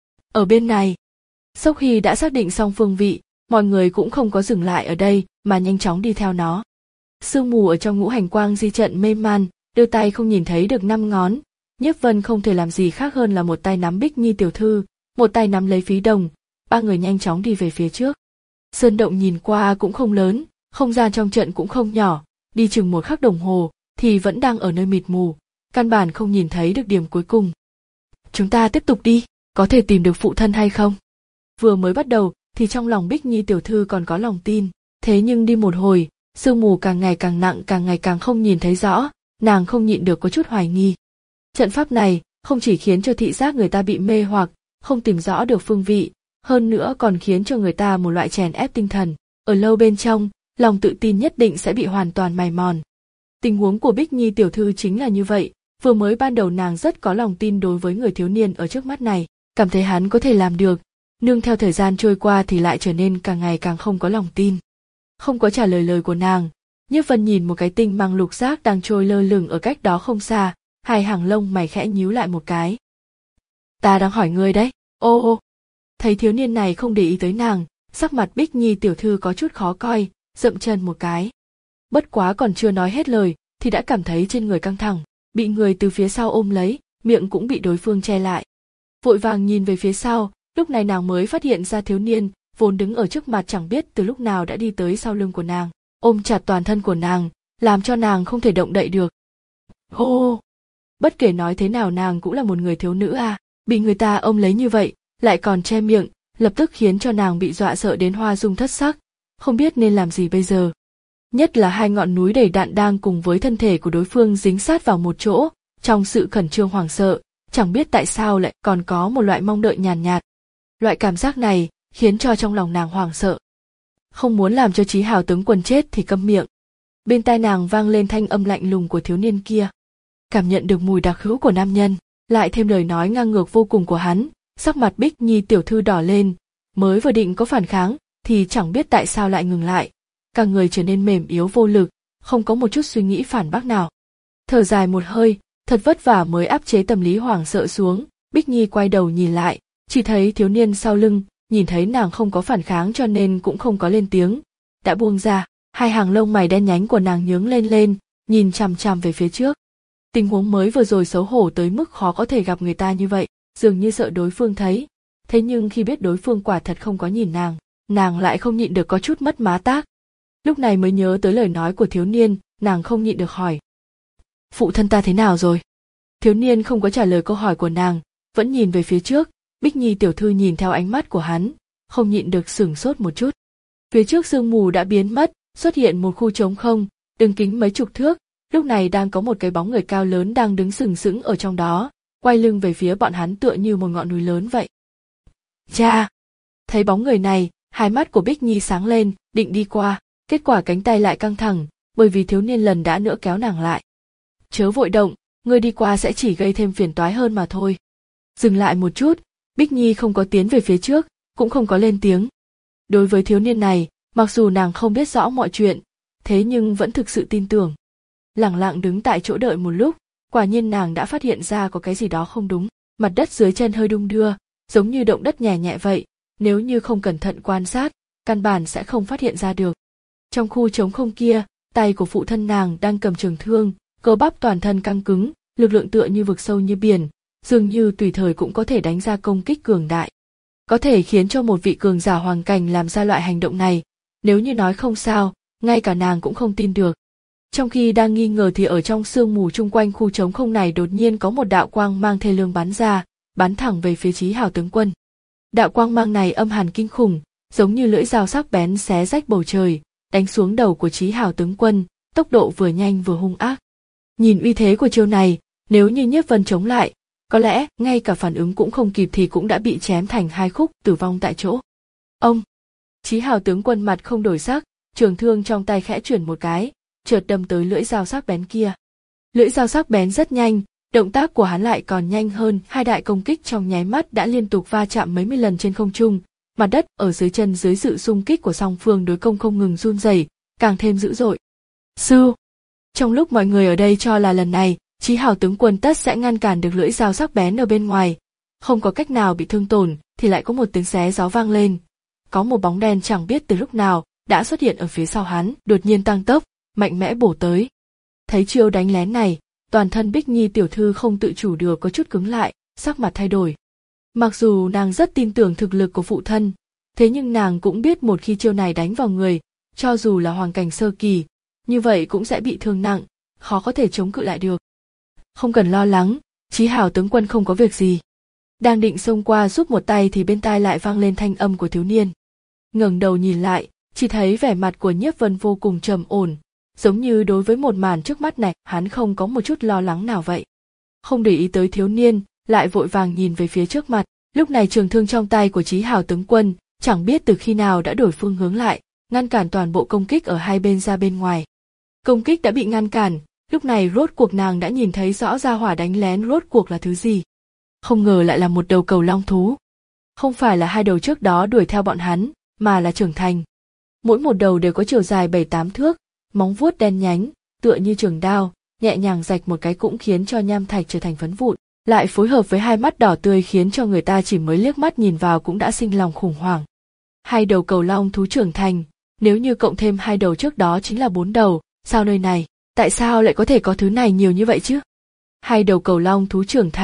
ở bên này. Sau khi đã xác định xong phương vị, mọi người cũng không có dừng lại ở đây mà nhanh chóng đi theo nó. Sương mù ở trong ngũ hành quang di trận mê man, đưa tay không nhìn thấy được năm ngón. Nhiếp Vân không thể làm gì khác hơn là một tay nắm Bích Nhi tiểu thư, một tay nắm lấy Phí Đồng, ba người nhanh chóng đi về phía trước. Sơn động nhìn qua cũng không lớn, không gian trong trận cũng không nhỏ, đi chừng một khắc đồng hồ thì vẫn đang ở nơi mịt mù, căn bản không nhìn thấy được điểm cuối cùng. Chúng ta tiếp tục đi, có thể tìm được phụ thân hay không? Vừa mới bắt đầu thì trong lòng Bích Nhi tiểu thư còn có lòng tin, thế nhưng đi một hồi, sương mù càng ngày càng nặng, càng ngày càng không nhìn thấy rõ, nàng không nhịn được có chút hoài nghi. Trận pháp này không chỉ khiến cho thị giác người ta bị mê hoặc, không tìm rõ được phương vị, hơn nữa còn khiến cho người ta một loại chèn ép tinh thần, ở lâu bên trong, lòng tự tin nhất định sẽ bị hoàn toàn mài mòn. Tình huống của Bích Nhi tiểu thư chính là như vậy, vừa mới ban đầu nàng rất có lòng tin đối với người thiếu niên ở trước mắt này, cảm thấy hắn có thể làm được, nhưng theo thời gian trôi qua thì lại trở nên càng ngày càng không có lòng tin. Không có trả lời lời của nàng, Nhiếp Vân nhìn một cái tinh mang lục giác đang trôi lơ lửng ở cách đó không xa, hai hàng lông mày khẽ nhíu lại một cái. Ta đang hỏi ngươi đấy. Ô ô. Thấy thiếu niên này không để ý tới nàng, sắc mặt Bích Nhi tiểu thư có chút khó coi, dậm chân một cái. Bất quá còn chưa nói hết lời thì đã cảm thấy trên người căng thẳng, bị người từ phía sau ôm lấy, miệng cũng bị đối phương che lại. vội vàng nhìn về phía sau, lúc này nàng mới phát hiện ra thiếu niên vốn đứng ở trước mặt chẳng biết từ lúc nào đã đi tới sau lưng của nàng, ôm chặt toàn thân của nàng, làm cho nàng không thể động đậy được. Hô! Bất kể nói thế nào nàng cũng là một người thiếu nữ à, bị người ta ôm lấy như vậy, lại còn che miệng, lập tức khiến cho nàng bị dọa sợ đến hoa dung thất sắc, không biết nên làm gì bây giờ. Nhất là hai ngọn núi đầy đạn đang cùng với thân thể của đối phương dính sát vào một chỗ, trong sự khẩn trương hoảng sợ, chẳng biết tại sao lại còn có một loại mong đợi nhàn nhạt, nhạt. Loại cảm giác này khiến cho trong lòng nàng hoảng sợ. Không muốn làm cho Chí Hào tướng quân chết thì câm miệng. Bên tai nàng vang lên thanh âm lạnh lùng của thiếu niên kia. Cảm nhận được mùi đặc hữu của nam nhân, lại thêm lời nói ngang ngược vô cùng của hắn, sắc mặt Bích Nhi tiểu thư đỏ lên, mới vừa định có phản kháng thì chẳng biết tại sao lại ngừng lại, cả người trở nên mềm yếu vô lực, không có một chút suy nghĩ phản bác nào. Thở dài một hơi, thật vất vả mới áp chế tâm lý hoảng sợ xuống, Bích Nhi quay đầu nhìn lại, chỉ thấy thiếu niên sau lưng, nhìn thấy nàng không có phản kháng cho nên cũng không có lên tiếng, đã buông ra, hai hàng lông mày đen nhánh của nàng nhướng lên lên, nhìn chằm chằm về phía trước. Tình huống mới vừa rồi xấu hổ tới mức khó có thể gặp người ta như vậy, dường như sợ đối phương thấy. Thế nhưng khi biết đối phương quả thật không có nhìn nàng, nàng lại không nhịn được có chút mất má tác. Lúc này mới nhớ tới lời nói của thiếu niên, nàng không nhịn được hỏi. Phụ thân ta thế nào rồi? Thiếu niên không có trả lời câu hỏi của nàng, vẫn nhìn về phía trước, Bích Nhi tiểu thư nhìn theo ánh mắt của hắn, không nhịn được sửng sốt một chút. Phía trước sương mù đã biến mất, xuất hiện một khu trống không, đường kính mấy chục thước, lúc này đang có một cái bóng người cao lớn đang đứng sừng sững ở trong đó, quay lưng về phía bọn hắn tựa như một ngọn núi lớn vậy. Cha! Thấy bóng người này, hai mắt của Bích Nhi sáng lên, định đi qua, kết quả cánh tay lại căng thẳng, bởi vì thiếu niên lần đã nữa kéo nàng lại. Chớ vội động, ngươi đi qua sẽ chỉ gây thêm phiền toái hơn mà thôi. Dừng lại một chút, Bích Nhi không có tiến về phía trước, cũng không có lên tiếng. Đối với thiếu niên này, mặc dù nàng không biết rõ mọi chuyện, thế nhưng vẫn thực sự tin tưởng. Lẳng lặng đứng tại chỗ đợi một lúc, quả nhiên nàng đã phát hiện ra có cái gì đó không đúng, mặt đất dưới chân hơi đung đưa, giống như động đất nhẹ nhẹ vậy, nếu như không cẩn thận quan sát, căn bản sẽ không phát hiện ra được. Trong khu trống không kia, tay của phụ thân nàng đang cầm trường thương, cơ bắp toàn thân căng cứng, lực lượng tựa như vực sâu như biển, dường như tùy thời cũng có thể đánh ra công kích cường đại. Có thể khiến cho một vị cường giả hoàng cảnh làm ra loại hành động này, nếu như nói không sao, ngay cả nàng cũng không tin được. Trong khi đang nghi ngờ thì ở trong sương mù chung quanh khu trống không này đột nhiên có một đạo quang mang thê lương bắn ra, bắn thẳng về phía Chí Hào tướng quân. Đạo quang mang này âm hàn kinh khủng, giống như lưỡi dao sắc bén xé rách bầu trời, đánh xuống đầu của Chí Hào tướng quân, tốc độ vừa nhanh vừa hung ác. Nhìn uy thế của chiêu này, nếu như Nhiếp Vân chống lại, có lẽ ngay cả phản ứng cũng không kịp thì cũng đã bị chém thành hai khúc, tử vong tại chỗ. Ông! Chí Hào tướng quân mặt không đổi sắc, trường thương trong tay khẽ chuyển một cái, chợt đâm tới lưỡi dao sắc bén kia. Lưỡi dao sắc bén rất nhanh, động tác của hắn lại còn nhanh hơn, hai đại công kích trong nháy mắt đã liên tục va chạm mấy mươi lần trên không trung, mặt đất ở dưới chân dưới sự xung kích của song phương đối công không ngừng run rẩy, càng thêm dữ dội. Sư! Trong lúc mọi người ở đây cho là lần này, Chí Hào tướng quân tất sẽ ngăn cản được lưỡi dao sắc bén ở bên ngoài, không có cách nào bị thương tổn, thì lại có một tiếng xé gió vang lên. Có một bóng đen chẳng biết từ lúc nào đã xuất hiện ở phía sau hắn, đột nhiên tăng tốc, mạnh mẽ bổ tới. Thấy chiêu đánh lén này, toàn thân Bích Nhi tiểu thư không tự chủ được có chút cứng lại, sắc mặt thay đổi. Mặc dù nàng rất tin tưởng thực lực của phụ thân, thế nhưng nàng cũng biết một khi chiêu này đánh vào người, cho dù là hoàng cảnh sơ kỳ, như vậy cũng sẽ bị thương nặng, khó có thể chống cự lại được. Không cần lo lắng, Chí Hào tướng quân không có việc gì. Đang định xông qua giúp một tay thì bên tai lại vang lên thanh âm của thiếu niên. Ngẩng đầu nhìn lại, chỉ thấy vẻ mặt của Nhiếp Vân vô cùng trầm ổn, giống như đối với một màn trước mắt này, hắn không có một chút lo lắng nào vậy. Không để ý tới thiếu niên, lại vội vàng nhìn về phía trước mặt, lúc này trường thương trong tay của Chí Hào tướng quân, chẳng biết từ khi nào đã đổi phương hướng lại, ngăn cản toàn bộ công kích ở hai bên ra bên ngoài. Công kích đã bị ngăn cản, lúc này rốt cuộc nàng đã nhìn thấy rõ ra hỏa đánh lén rốt cuộc là thứ gì. Không ngờ lại là một đầu cầu long thú. Không phải là hai đầu trước đó đuổi theo bọn hắn, mà là trưởng thành. Mỗi một đầu đều có chiều dài bảy tám thước, móng vuốt đen nhánh, tựa như trường đao, nhẹ nhàng rạch một cái cũng khiến cho nham thạch trở thành phấn vụn, lại phối hợp với hai mắt đỏ tươi khiến cho người ta chỉ mới liếc mắt nhìn vào cũng đã sinh lòng khủng hoảng. Hai đầu cầu long thú trưởng thành, nếu như cộng thêm hai đầu trước đó chính là bốn đầu, sao nơi này, tại sao lại có thể có thứ này nhiều như vậy chứ? Hai đầu cầu long thú trưởng thành,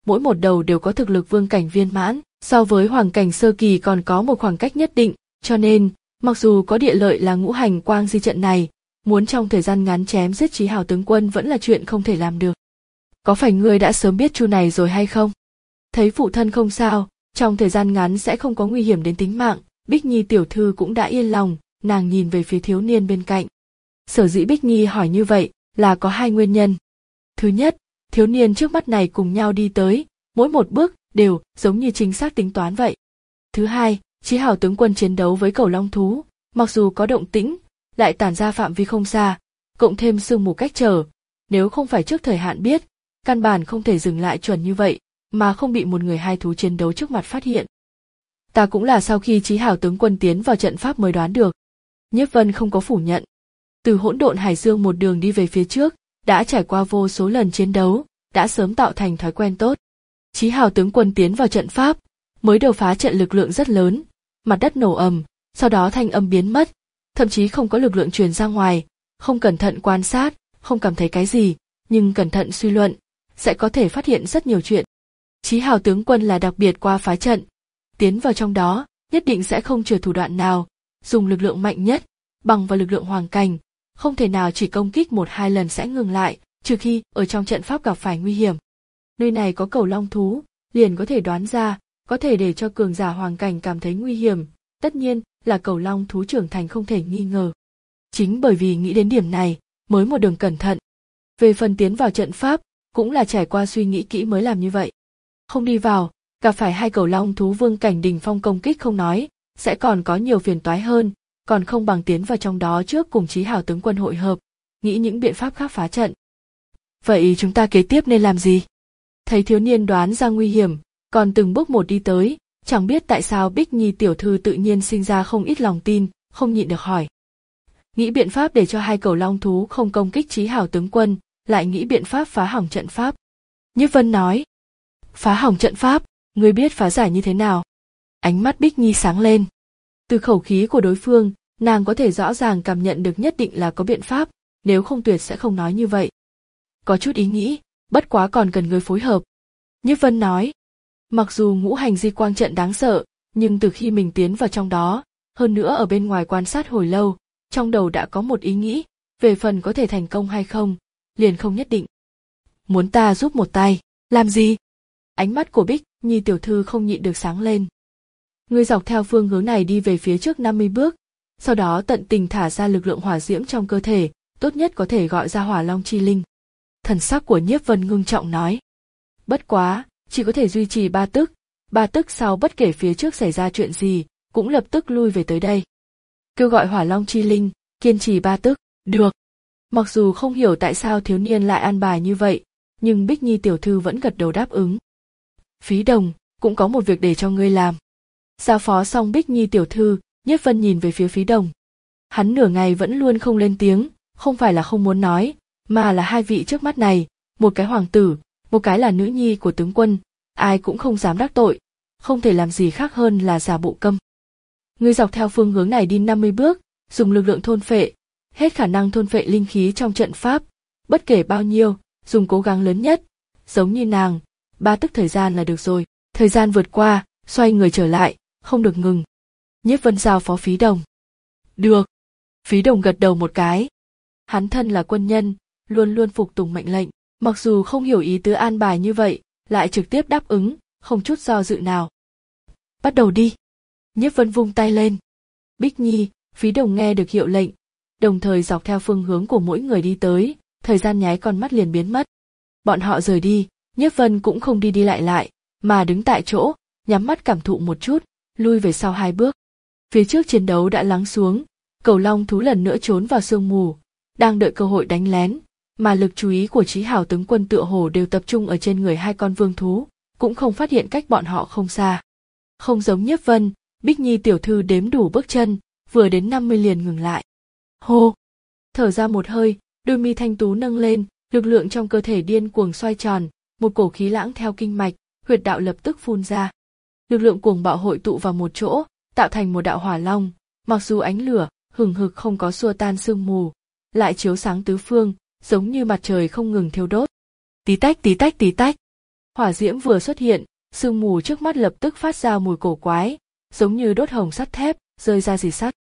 mỗi một đầu đều có thực lực vương cảnh viên mãn, so với hoàng cảnh sơ kỳ còn có một khoảng cách nhất định, cho nên, mặc dù có địa lợi là ngũ hành quang di trận này, muốn trong thời gian ngắn chém giết Chí Hào tướng quân vẫn là chuyện không thể làm được. Có phải ngươi đã sớm biết chu này rồi hay không? Thấy phụ thân không sao, trong thời gian ngắn sẽ không có nguy hiểm đến tính mạng, Bích Nhi tiểu thư cũng đã yên lòng, nàng nhìn về phía thiếu niên bên cạnh. Sở dĩ Bích Nhi hỏi như vậy là có hai nguyên nhân. Thứ nhất, thiếu niên trước mắt này cùng nhau đi tới, mỗi một bước đều giống như chính xác tính toán vậy. Thứ hai, Chí Hào tướng quân chiến đấu với cẩu long thú, mặc dù có động tĩnh, lại tản ra phạm vi không xa, cộng thêm sương mù cách trở, nếu không phải trước thời hạn biết, căn bản không thể dừng lại chuẩn như vậy, mà không bị một người hai thú chiến đấu trước mặt phát hiện. Ta cũng là sau khi Chí Hào tướng quân tiến vào trận pháp mới đoán được. Nhiếp Vân không có phủ nhận. Từ hỗn độn hải dương một đường đi về phía trước, đã trải qua vô số lần chiến đấu, đã sớm tạo thành thói quen tốt. Chí Hào tướng quân tiến vào trận pháp, mới đầu phá trận lực lượng rất lớn, mặt đất nổ ầm, sau đó thanh âm biến mất, thậm chí không có lực lượng truyền ra ngoài, không cẩn thận quan sát, không cảm thấy cái gì, nhưng cẩn thận suy luận, sẽ có thể phát hiện rất nhiều chuyện. Chí Hào tướng quân là đặc biệt qua phá trận, tiến vào trong đó, nhất định sẽ không chừa thủ đoạn nào, dùng lực lượng mạnh nhất, bằng vào lực lượng hoàng cảnh, không thể nào chỉ công kích một hai lần sẽ ngừng lại, trừ khi ở trong trận pháp gặp phải nguy hiểm. Nơi này có cẩu long thú, liền có thể đoán ra, có thể để cho cường giả hoàng cảnh cảm thấy nguy hiểm, tất nhiên là cẩu long thú trưởng thành không thể nghi ngờ. Chính bởi vì nghĩ đến điểm này, mới một đường cẩn thận. Về phần tiến vào trận pháp, cũng là trải qua suy nghĩ kỹ mới làm như vậy. Không đi vào, gặp phải hai cẩu long thú vương cảnh đỉnh phong công kích không nói, sẽ còn có nhiều phiền toái hơn, còn không bằng tiến vào trong đó trước cùng Chí Hào tướng quân hội hợp, nghĩ những biện pháp khác phá trận. Vậy chúng ta kế tiếp nên làm gì? Thấy thiếu niên đoán ra nguy hiểm, còn từng bước một đi tới, chẳng biết tại sao Bích Nhi tiểu thư tự nhiên sinh ra không ít lòng tin, không nhịn được hỏi. Nghĩ biện pháp để cho hai cẩu long thú không công kích Chí Hào tướng quân, lại nghĩ biện pháp phá hỏng trận pháp. Nhiếp Vân nói, phá hỏng trận pháp, ngươi biết phá giải như thế nào? Ánh mắt Bích Nhi sáng lên. Từ khẩu khí của đối phương, nàng có thể rõ ràng cảm nhận được nhất định là có biện pháp, nếu không tuyệt sẽ không nói như vậy. Có chút ý nghĩ, bất quá còn cần người phối hợp. Nhiếp Vân nói, mặc dù ngũ hành di quang trận đáng sợ, nhưng từ khi mình tiến vào trong đó, hơn nữa ở bên ngoài quan sát hồi lâu, trong đầu đã có một ý nghĩ, về phần có thể thành công hay không, liền không nhất định. Muốn ta giúp một tay, làm gì? Ánh mắt của Bích Nhi tiểu thư không nhịn được sáng lên. Ngươi dọc theo phương hướng này đi về phía trước năm mươi bước, sau đó tận tình thả ra lực lượng hỏa diễm trong cơ thể, tốt nhất có thể gọi ra hỏa long chi linh. Thần sắc của Nhiếp Vân ngưng trọng nói. Bất quá, chỉ có thể duy trì ba tức, ba tức sau bất kể phía trước xảy ra chuyện gì, cũng lập tức lui về tới đây. Kêu gọi hỏa long chi linh, kiên trì ba tức, được. Mặc dù không hiểu tại sao thiếu niên lại an bài như vậy, nhưng Bích Nhi tiểu thư vẫn gật đầu đáp ứng. Phí Đồng, cũng có một việc để cho ngươi làm. Giao phó xong Bích Nhi tiểu thư, Nhiếp Vân nhìn về phía Phí Đồng. Hắn nửa ngày vẫn luôn không lên tiếng, không phải là không muốn nói, mà là hai vị trước mắt này, một cái hoàng tử, một cái là nữ nhi của tướng quân, ai cũng không dám đắc tội, không thể làm gì khác hơn là giả bộ câm. Ngươi dọc theo phương hướng này đi năm mươi bước, dùng lực lượng thôn phệ, hết khả năng thôn phệ linh khí trong trận pháp, bất kể bao nhiêu, dùng cố gắng lớn nhất, giống như nàng, ba tức thời gian là được rồi, thời gian vượt qua, xoay người trở lại, không được ngừng. Nhiếp Vân giao phó Phí Đồng. Được. Phí Đồng gật đầu một cái. Hắn thân là quân nhân, luôn luôn phục tùng mệnh lệnh, mặc dù không hiểu ý tứ an bài như vậy, lại trực tiếp đáp ứng, không chút do dự nào. Bắt đầu đi. Nhiếp Vân vung tay lên. Bích Nhi, Phí Đồng nghe được hiệu lệnh, đồng thời dọc theo phương hướng của mỗi người đi tới, thời gian nháy con mắt liền biến mất. Bọn họ rời đi, Nhiếp Vân cũng không đi đi lại lại, mà đứng tại chỗ, nhắm mắt cảm thụ một chút, lui về sau hai bước. Phía trước chiến đấu đã lắng xuống, cẩu long thú lần nữa trốn vào sương mù, đang đợi cơ hội đánh lén, mà lực chú ý của Chí Hào tướng quân tựa hồ đều tập trung ở trên người hai con vương thú, cũng không phát hiện cách bọn họ không xa. Không giống Nhiếp Vân, Bích Nhi tiểu thư đếm đủ bước chân, vừa đến năm mươi liền ngừng lại. Hô! Thở ra một hơi, đôi mi thanh tú nâng lên, lực lượng trong cơ thể điên cuồng xoay tròn, một cổ khí lãng theo kinh mạch, huyệt đạo lập tức phun ra. Lực lượng cuồng bạo hội tụ vào một chỗ, tạo thành một đạo hỏa long, mặc dù ánh lửa hừng hực không có xua tan sương mù, lại chiếu sáng tứ phương, giống như mặt trời không ngừng thiêu đốt. Tí tách tí tách tí tách. Hỏa diễm vừa xuất hiện, sương mù trước mắt lập tức phát ra mùi cổ quái, giống như đốt hồng sắt thép, rơi ra rỉ sắt.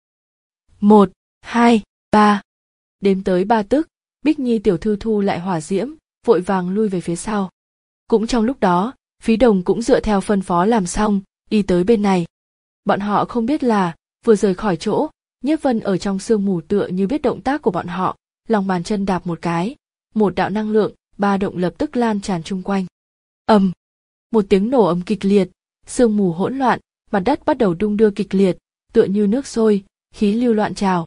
Một, hai, ba. Đếm tới ba tức, Bích Nhi tiểu thư thu lại hỏa diễm, vội vàng lui về phía sau. Cũng trong lúc đó, Phí Đồng cũng dựa theo phân phó làm xong, đi tới bên này. Bọn họ không biết là, vừa rời khỏi chỗ, Nhiếp Vân ở trong sương mù tựa như biết động tác của bọn họ, lòng bàn chân đạp một cái, một đạo năng lượng, ba động lập tức lan tràn chung quanh. Ầm, một tiếng nổ ầm kịch liệt, sương mù hỗn loạn, mặt đất bắt đầu đung đưa kịch liệt, tựa như nước sôi, khí lưu loạn trào.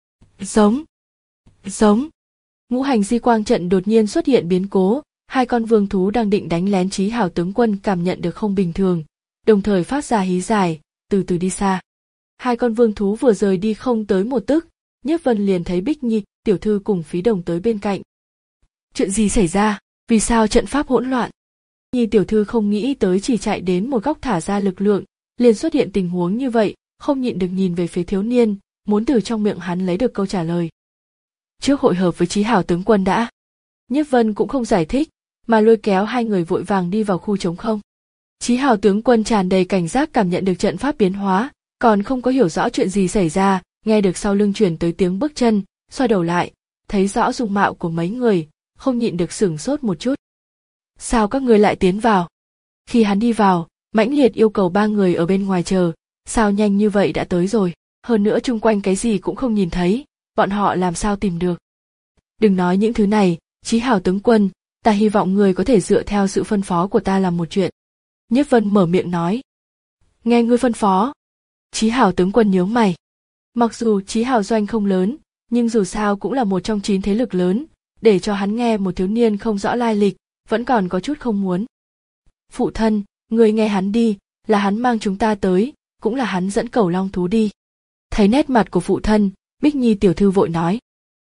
Giống, giống. Ngũ hành di quang trận đột nhiên xuất hiện biến cố, hai con vương thú đang định đánh lén Chí Hào tướng quân cảm nhận được không bình thường, đồng thời phát ra hí dài, từ từ đi xa. Hai con vương thú vừa rời đi không tới một tức, Nhiếp Vân liền thấy Bích Nhi tiểu thư cùng Phí Đồng tới bên cạnh. Chuyện gì xảy ra? Vì sao trận pháp hỗn loạn? Nhi tiểu thư không nghĩ tới chỉ chạy đến một góc thả ra lực lượng, liền xuất hiện tình huống như vậy, không nhịn được nhìn về phía thiếu niên, muốn từ trong miệng hắn lấy được câu trả lời. Trước hội hợp với Chí Hào tướng quân đã. Nhiếp Vân cũng không giải thích, mà lôi kéo hai người vội vàng đi vào khu trống không. Chí Hào tướng quân tràn đầy cảnh giác cảm nhận được trận pháp biến hóa, còn không có hiểu rõ chuyện gì xảy ra, nghe được sau lưng truyền tới tiếng bước chân, xoay đầu lại, thấy rõ dung mạo của mấy người, không nhịn được sửng sốt một chút. Sao các người lại tiến vào? Khi hắn đi vào, mãnh liệt yêu cầu ba người ở bên ngoài chờ, sao nhanh như vậy đã tới rồi, hơn nữa chung quanh cái gì cũng không nhìn thấy, bọn họ làm sao tìm được. Đừng nói những thứ này, Chí Hào tướng quân, ta hy vọng người có thể dựa theo sự phân phó của ta làm một chuyện. Nhiếp Vân mở miệng nói. Nghe ngươi phân phó. Chí Hào tướng quân nhướng mày. Mặc dù Chí Hào doanh không lớn, nhưng dù sao cũng là một trong chín thế lực lớn, để cho hắn nghe một thiếu niên không rõ lai lịch, vẫn còn có chút không muốn. Phụ thân, người nghe hắn đi, là hắn mang chúng ta tới, cũng là hắn dẫn Cẩu Long thú đi. Thấy nét mặt của phụ thân, Bích Nhi tiểu thư vội nói.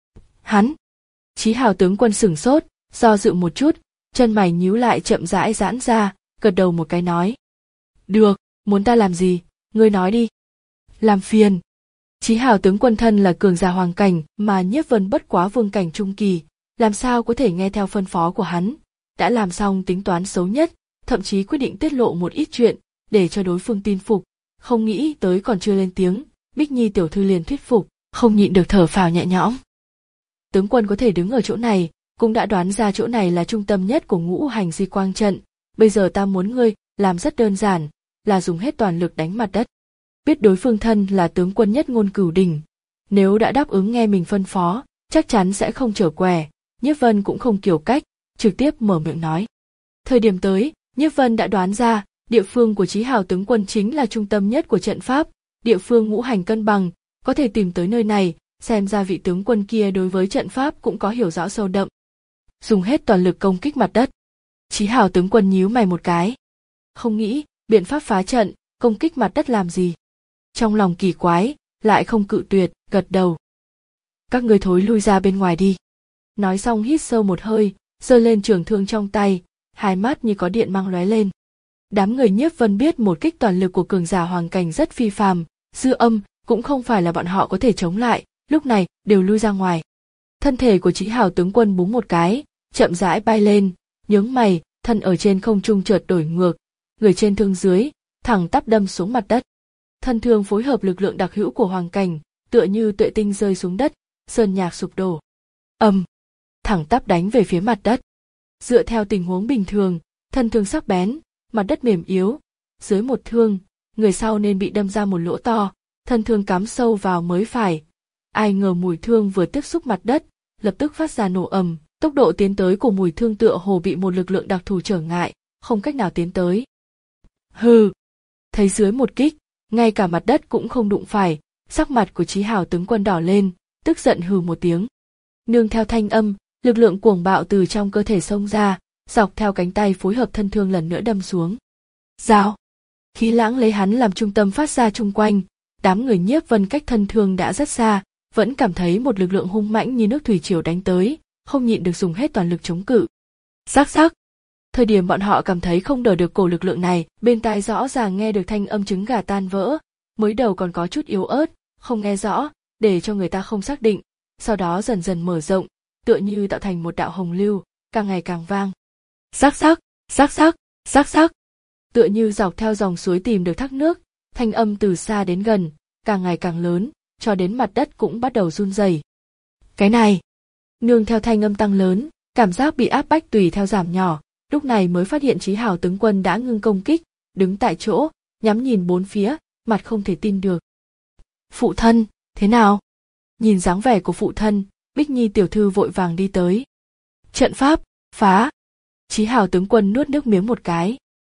Hắn. Chí Hào tướng quân sửng sốt, do dự một chút, chân mày nhíu lại chậm rãi giãn ra, gật đầu một cái nói. Được, muốn ta làm gì, ngươi nói đi. Làm phiền. Chí Hào tướng quân thân là cường giả hoàng cảnh, mà Nhiếp Vân bất quá vương cảnh trung kỳ, làm sao có thể nghe theo phân phó của hắn, đã làm xong tính toán xấu nhất, thậm chí quyết định tiết lộ một ít chuyện, để cho đối phương tin phục, không nghĩ tới còn chưa lên tiếng, Bích Nhi tiểu thư liền thuyết phục, không nhịn được thở phào nhẹ nhõm. Tướng quân có thể đứng ở chỗ này, cũng đã đoán ra chỗ này là trung tâm nhất của ngũ hành di quang trận, bây giờ ta muốn ngươi làm rất đơn giản, là dùng hết toàn lực đánh mặt đất. Biết đối phương thân là tướng quân nhất ngôn cửu đỉnh, nếu đã đáp ứng nghe mình phân phó, chắc chắn sẽ không trở què. Nhiếp Vân cũng không kiểu cách, trực tiếp mở miệng nói. Thời điểm tới, Nhiếp Vân đã đoán ra, địa phương của Chí Hào tướng quân chính là trung tâm nhất của trận pháp, địa phương ngũ hành cân bằng, có thể tìm tới nơi này, xem ra vị tướng quân kia đối với trận pháp cũng có hiểu rõ sâu đậm. Dùng hết toàn lực công kích mặt đất. Chí Hào tướng quân nhíu mày một cái. Không nghĩ, biện pháp phá trận, công kích mặt đất làm gì? Trong lòng kỳ quái, lại không cự tuyệt, gật đầu. Các ngươi thối lui ra bên ngoài đi. Nói xong hít sâu một hơi, giơ lên trường thương trong tay, hai mắt như có điện mang lóe lên. Đám người Nhiếp Vân biết một kích toàn lực của cường giả hoàng cảnh rất phi phàm, dư âm cũng không phải là bọn họ có thể chống lại, lúc này đều lui ra ngoài. Thân thể của Chí Hào tướng quân búng một cái, chậm rãi bay lên, nhướng mày, thân ở trên không trung chợt đổi ngược, người trên thương dưới, thẳng tắp đâm xuống mặt đất. Thân thương phối hợp lực lượng đặc hữu của hoàng cảnh, tựa như tuệ tinh rơi xuống đất, sơn nhạc sụp đổ. Ầm, thẳng tắp đánh về phía mặt đất. Dựa theo tình huống bình thường, thân thương sắc bén, mặt đất mềm yếu, dưới một thương, người sau nên bị đâm ra một lỗ to, thân thương cắm sâu vào mới phải. Ai ngờ mùi thương vừa tiếp xúc mặt đất, lập tức phát ra nổ ầm, tốc độ tiến tới của mùi thương tựa hồ bị một lực lượng đặc thù trở ngại, không cách nào tiến tới. Hừ, thấy dưới một kích, ngay cả mặt đất cũng không đụng phải, sắc mặt của Chí Hào tướng quân đỏ lên, tức giận hừ một tiếng. Nương theo thanh âm, lực lượng cuồng bạo từ trong cơ thể xông ra, dọc theo cánh tay phối hợp thân thương lần nữa đâm xuống. Rào, khí lãng lấy hắn làm trung tâm phát ra chung quanh, đám người Nhiếp Vân cách thân thương đã rất xa, vẫn cảm thấy một lực lượng hung mãnh như nước thủy triều đánh tới, không nhịn được dùng hết toàn lực chống cự. Sắc sắc. Thời điểm bọn họ cảm thấy không đỡ được cổ lực lượng này, bên tai rõ ràng nghe được thanh âm trứng gà tan vỡ, mới đầu còn có chút yếu ớt, không nghe rõ, để cho người ta không xác định, sau đó dần dần mở rộng, tựa như tạo thành một đạo hồng lưu, càng ngày càng vang. Sắc sắc, sắc sắc, Rắc rắc, tựa như dọc theo dòng suối tìm được thác nước, thanh âm từ xa đến gần, càng ngày càng lớn, cho đến mặt đất cũng bắt đầu run rẩy. Cái này, nương theo thanh âm tăng lớn, cảm giác bị áp bách tùy theo giảm nhỏ, lúc này mới phát hiện Chí Hào tướng quân đã ngưng công kích, đứng tại chỗ, nhắm nhìn bốn phía, mặt không thể tin được. Phụ thân, thế nào? Nhìn dáng vẻ của phụ thân, Bích Nhi tiểu thư vội vàng đi tới. Trận pháp, phá. Chí Hào tướng quân nuốt nước miếng một cái.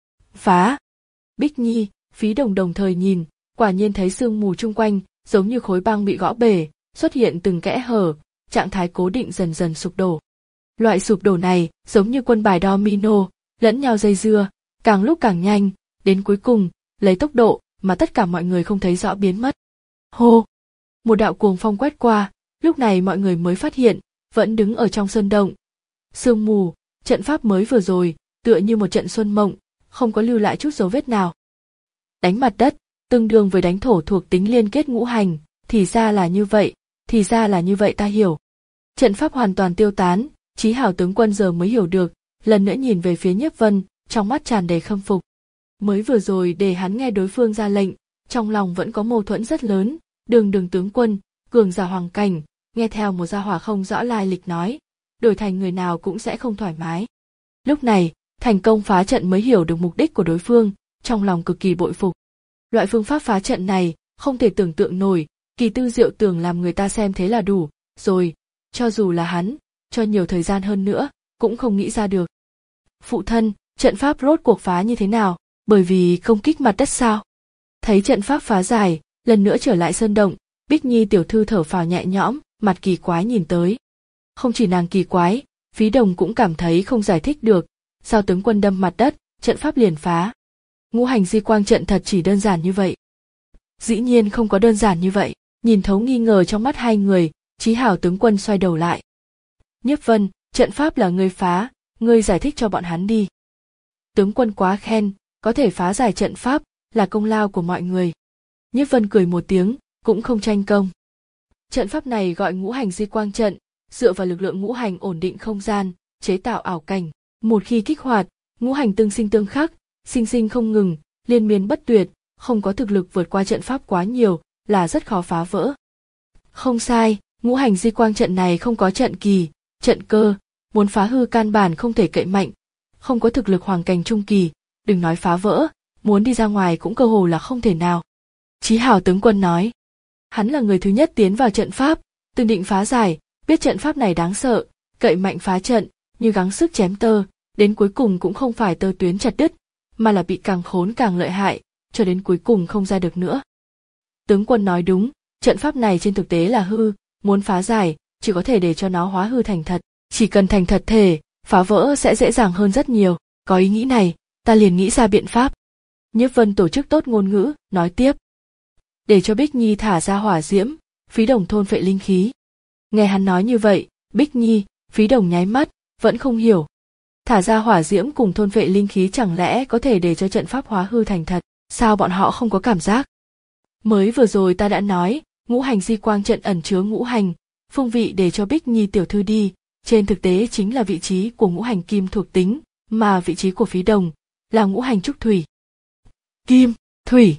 Phá. Bích Nhi, Phí Đồng đồng thời nhìn, quả nhiên thấy sương mù chung quanh, giống như khối băng bị gõ bể, xuất hiện từng kẽ hở, trạng thái cố định dần dần sụp đổ. Loại sụp đổ này giống như quân bài domino, lẫn nhau dây dưa, càng lúc càng nhanh, đến cuối cùng, lấy tốc độ mà tất cả mọi người không thấy rõ biến mất. Hô! Một đạo cuồng phong quét qua, lúc này mọi người mới phát hiện, vẫn đứng ở trong sơn động. Sương mù, trận pháp mới vừa rồi, tựa như một trận xuân mộng, không có lưu lại chút dấu vết nào. Đánh mặt đất, tương đương với đánh thổ thuộc tính liên kết ngũ hành, thì ra là như vậy, thì ra là như vậy ta hiểu. Trận pháp hoàn toàn tiêu tán, Chí Hào tướng quân giờ mới hiểu được, lần nữa nhìn về phía Nhiếp Vân, trong mắt tràn đầy khâm phục. Mới vừa rồi để hắn nghe đối phương ra lệnh, trong lòng vẫn có mâu thuẫn rất lớn, đường đường tướng quân, cường giả hoàng cảnh, nghe theo một gia hỏa không rõ lai lịch nói, đổi thành người nào cũng sẽ không thoải mái. Lúc này, thành công phá trận mới hiểu được mục đích của đối phương, trong lòng cực kỳ bội phục. Loại phương pháp phá trận này, không thể tưởng tượng nổi, kỳ tư diệu tưởng làm người ta xem thế là đủ, rồi, cho dù là hắn, cho nhiều thời gian hơn nữa, cũng không nghĩ ra được. Phụ thân, trận pháp rốt cuộc phá như thế nào, bởi vì công kích mặt đất sao? Thấy trận pháp phá giải, lần nữa trở lại sơn động, Bích Nhi tiểu thư thở phào nhẹ nhõm, mặt kỳ quái nhìn tới. Không chỉ nàng kỳ quái, Phí Đồng cũng cảm thấy không giải thích được, sao tướng quân đâm mặt đất, trận pháp liền phá. Ngũ hành di quang trận thật chỉ đơn giản như vậy. Dĩ nhiên không có đơn giản như vậy, nhìn thấu nghi ngờ trong mắt hai người, Chí Hào tướng quân xoay đầu lại. Nhiếp Vân, trận pháp là ngươi phá, ngươi giải thích cho bọn hắn đi. Tướng quân quá khen, có thể phá giải trận pháp, là công lao của mọi người. Nhiếp Vân cười một tiếng, cũng không tranh công. Trận pháp này gọi ngũ hành di quang trận, dựa vào lực lượng ngũ hành ổn định không gian, chế tạo ảo cảnh. Một khi kích hoạt, ngũ hành tương sinh tương khắc, sinh sinh không ngừng, liên miên bất tuyệt, không có thực lực vượt qua trận pháp quá nhiều, là rất khó phá vỡ. Không sai, ngũ hành di quang trận này không có trận kỳ, trận cơ, muốn phá hư căn bản không thể cậy mạnh, không có thực lực hoàng cảnh trung kỳ, đừng nói phá vỡ, muốn đi ra ngoài cũng cơ hồ là không thể nào. Chí Hào tướng quân nói, hắn là người thứ nhất tiến vào trận pháp, từng định phá giải, biết trận pháp này đáng sợ, cậy mạnh phá trận, như gắng sức chém tơ, đến cuối cùng cũng không phải tơ tuyến chặt đứt, mà là bị càng khốn càng lợi hại, cho đến cuối cùng không ra được nữa. Tướng quân nói đúng, trận pháp này trên thực tế là hư, muốn phá giải, chỉ có thể để cho nó hóa hư thành thật, chỉ cần thành thật thể, phá vỡ sẽ dễ dàng hơn rất nhiều. Có ý nghĩ này, ta liền nghĩ ra biện pháp. Nhiếp Vân tổ chức tốt ngôn ngữ, nói tiếp. Để cho Bích Nhi thả ra hỏa diễm, Phí Đồng thôn phệ linh khí. Nghe hắn nói như vậy, Bích Nhi, Phí Đồng nháy mắt, vẫn không hiểu. Thả ra hỏa diễm cùng thôn phệ linh khí chẳng lẽ có thể để cho trận pháp hóa hư thành thật, sao bọn họ không có cảm giác? Mới vừa rồi ta đã nói, ngũ hành di quang trận ẩn chứa ngũ hành, phương vị để cho Bích Nhi tiểu thư đi, trên thực tế chính là vị trí của ngũ hành kim thuộc tính, mà vị trí của Phí Đồng là ngũ hành trúc thủy. Kim, thủy.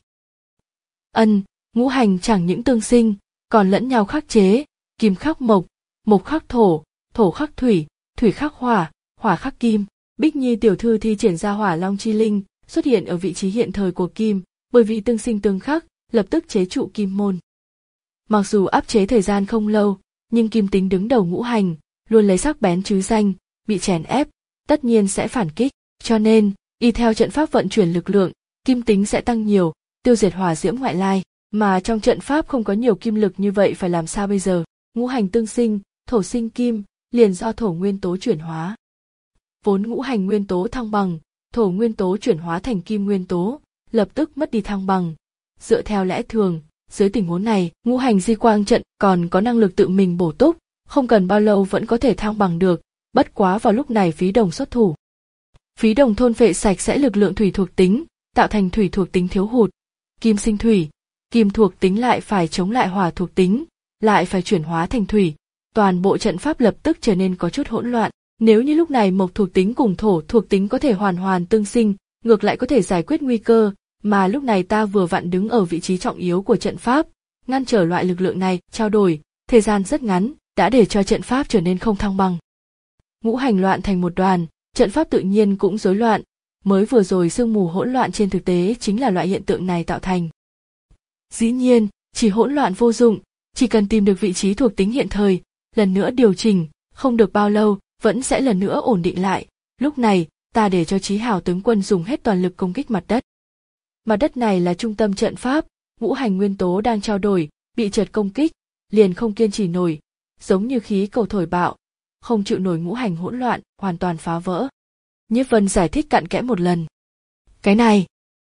Ân, ngũ hành chẳng những tương sinh, còn lẫn nhau khắc chế, kim khắc mộc, mộc khắc thổ, thổ khắc thủy, thủy khắc hỏa, hỏa khắc kim. Bích Nhi tiểu thư thi triển ra hỏa long chi linh, xuất hiện ở vị trí hiện thời của kim, bởi vì tương sinh tương khắc, lập tức chế trụ kim môn. Mặc dù áp chế thời gian không lâu, nhưng kim tính đứng đầu ngũ hành, luôn lấy sắc bén chứ danh, bị chèn ép, tất nhiên sẽ phản kích, cho nên, y theo trận pháp vận chuyển lực lượng, kim tính sẽ tăng nhiều, tiêu diệt hỏa diễm ngoại lai, mà trong trận pháp không có nhiều kim lực như vậy phải làm sao bây giờ? Ngũ hành tương sinh, thổ sinh kim, liền do thổ nguyên tố chuyển hóa. Vốn ngũ hành nguyên tố thăng bằng, thổ nguyên tố chuyển hóa thành kim nguyên tố, lập tức mất đi thăng bằng. Dựa theo lẽ thường, dưới tình huống này, ngũ hành di quang trận còn có năng lực tự mình bổ túc, không cần bao lâu vẫn có thể thăng bằng được, bất quá vào lúc này Phí Đồng xuất thủ. Phí Đồng thôn phệ sạch sẽ lực lượng thủy thuộc tính, tạo thành thủy thuộc tính thiếu hụt. Kim sinh thủy, kim thuộc tính lại phải chống lại hỏa thuộc tính, lại phải chuyển hóa thành thủy, toàn bộ trận pháp lập tức trở nên có chút hỗn loạn, Nếu như lúc này mộc thuộc tính cùng thổ thuộc tính có thể hoàn hoàn tương sinh, ngược lại có thể giải quyết nguy cơ, mà lúc này ta vừa vặn đứng ở vị trí trọng yếu của trận pháp, ngăn trở loại lực lượng này, trao đổi, thời gian rất ngắn, đã để cho trận pháp trở nên không thăng bằng. Ngũ hành loạn thành một đoàn, trận pháp tự nhiên cũng rối loạn, mới vừa rồi sương mù hỗn loạn trên thực tế chính là loại hiện tượng này tạo thành. Dĩ nhiên, chỉ hỗn loạn vô dụng, chỉ cần tìm được vị trí thuộc tính hiện thời, lần nữa điều chỉnh, không được bao lâu, vẫn sẽ lần nữa ổn định lại. Lúc này, ta để cho Chí Hào tướng quân dùng hết toàn lực công kích mặt đất. Mặt đất này là trung tâm trận pháp, ngũ hành nguyên tố đang trao đổi, bị chợt công kích, liền không kiên trì nổi, giống như khí cầu thổi bạo, không chịu nổi ngũ hành hỗn loạn, hoàn toàn phá vỡ. Nhiếp Vân giải thích cặn kẽ một lần. Cái này,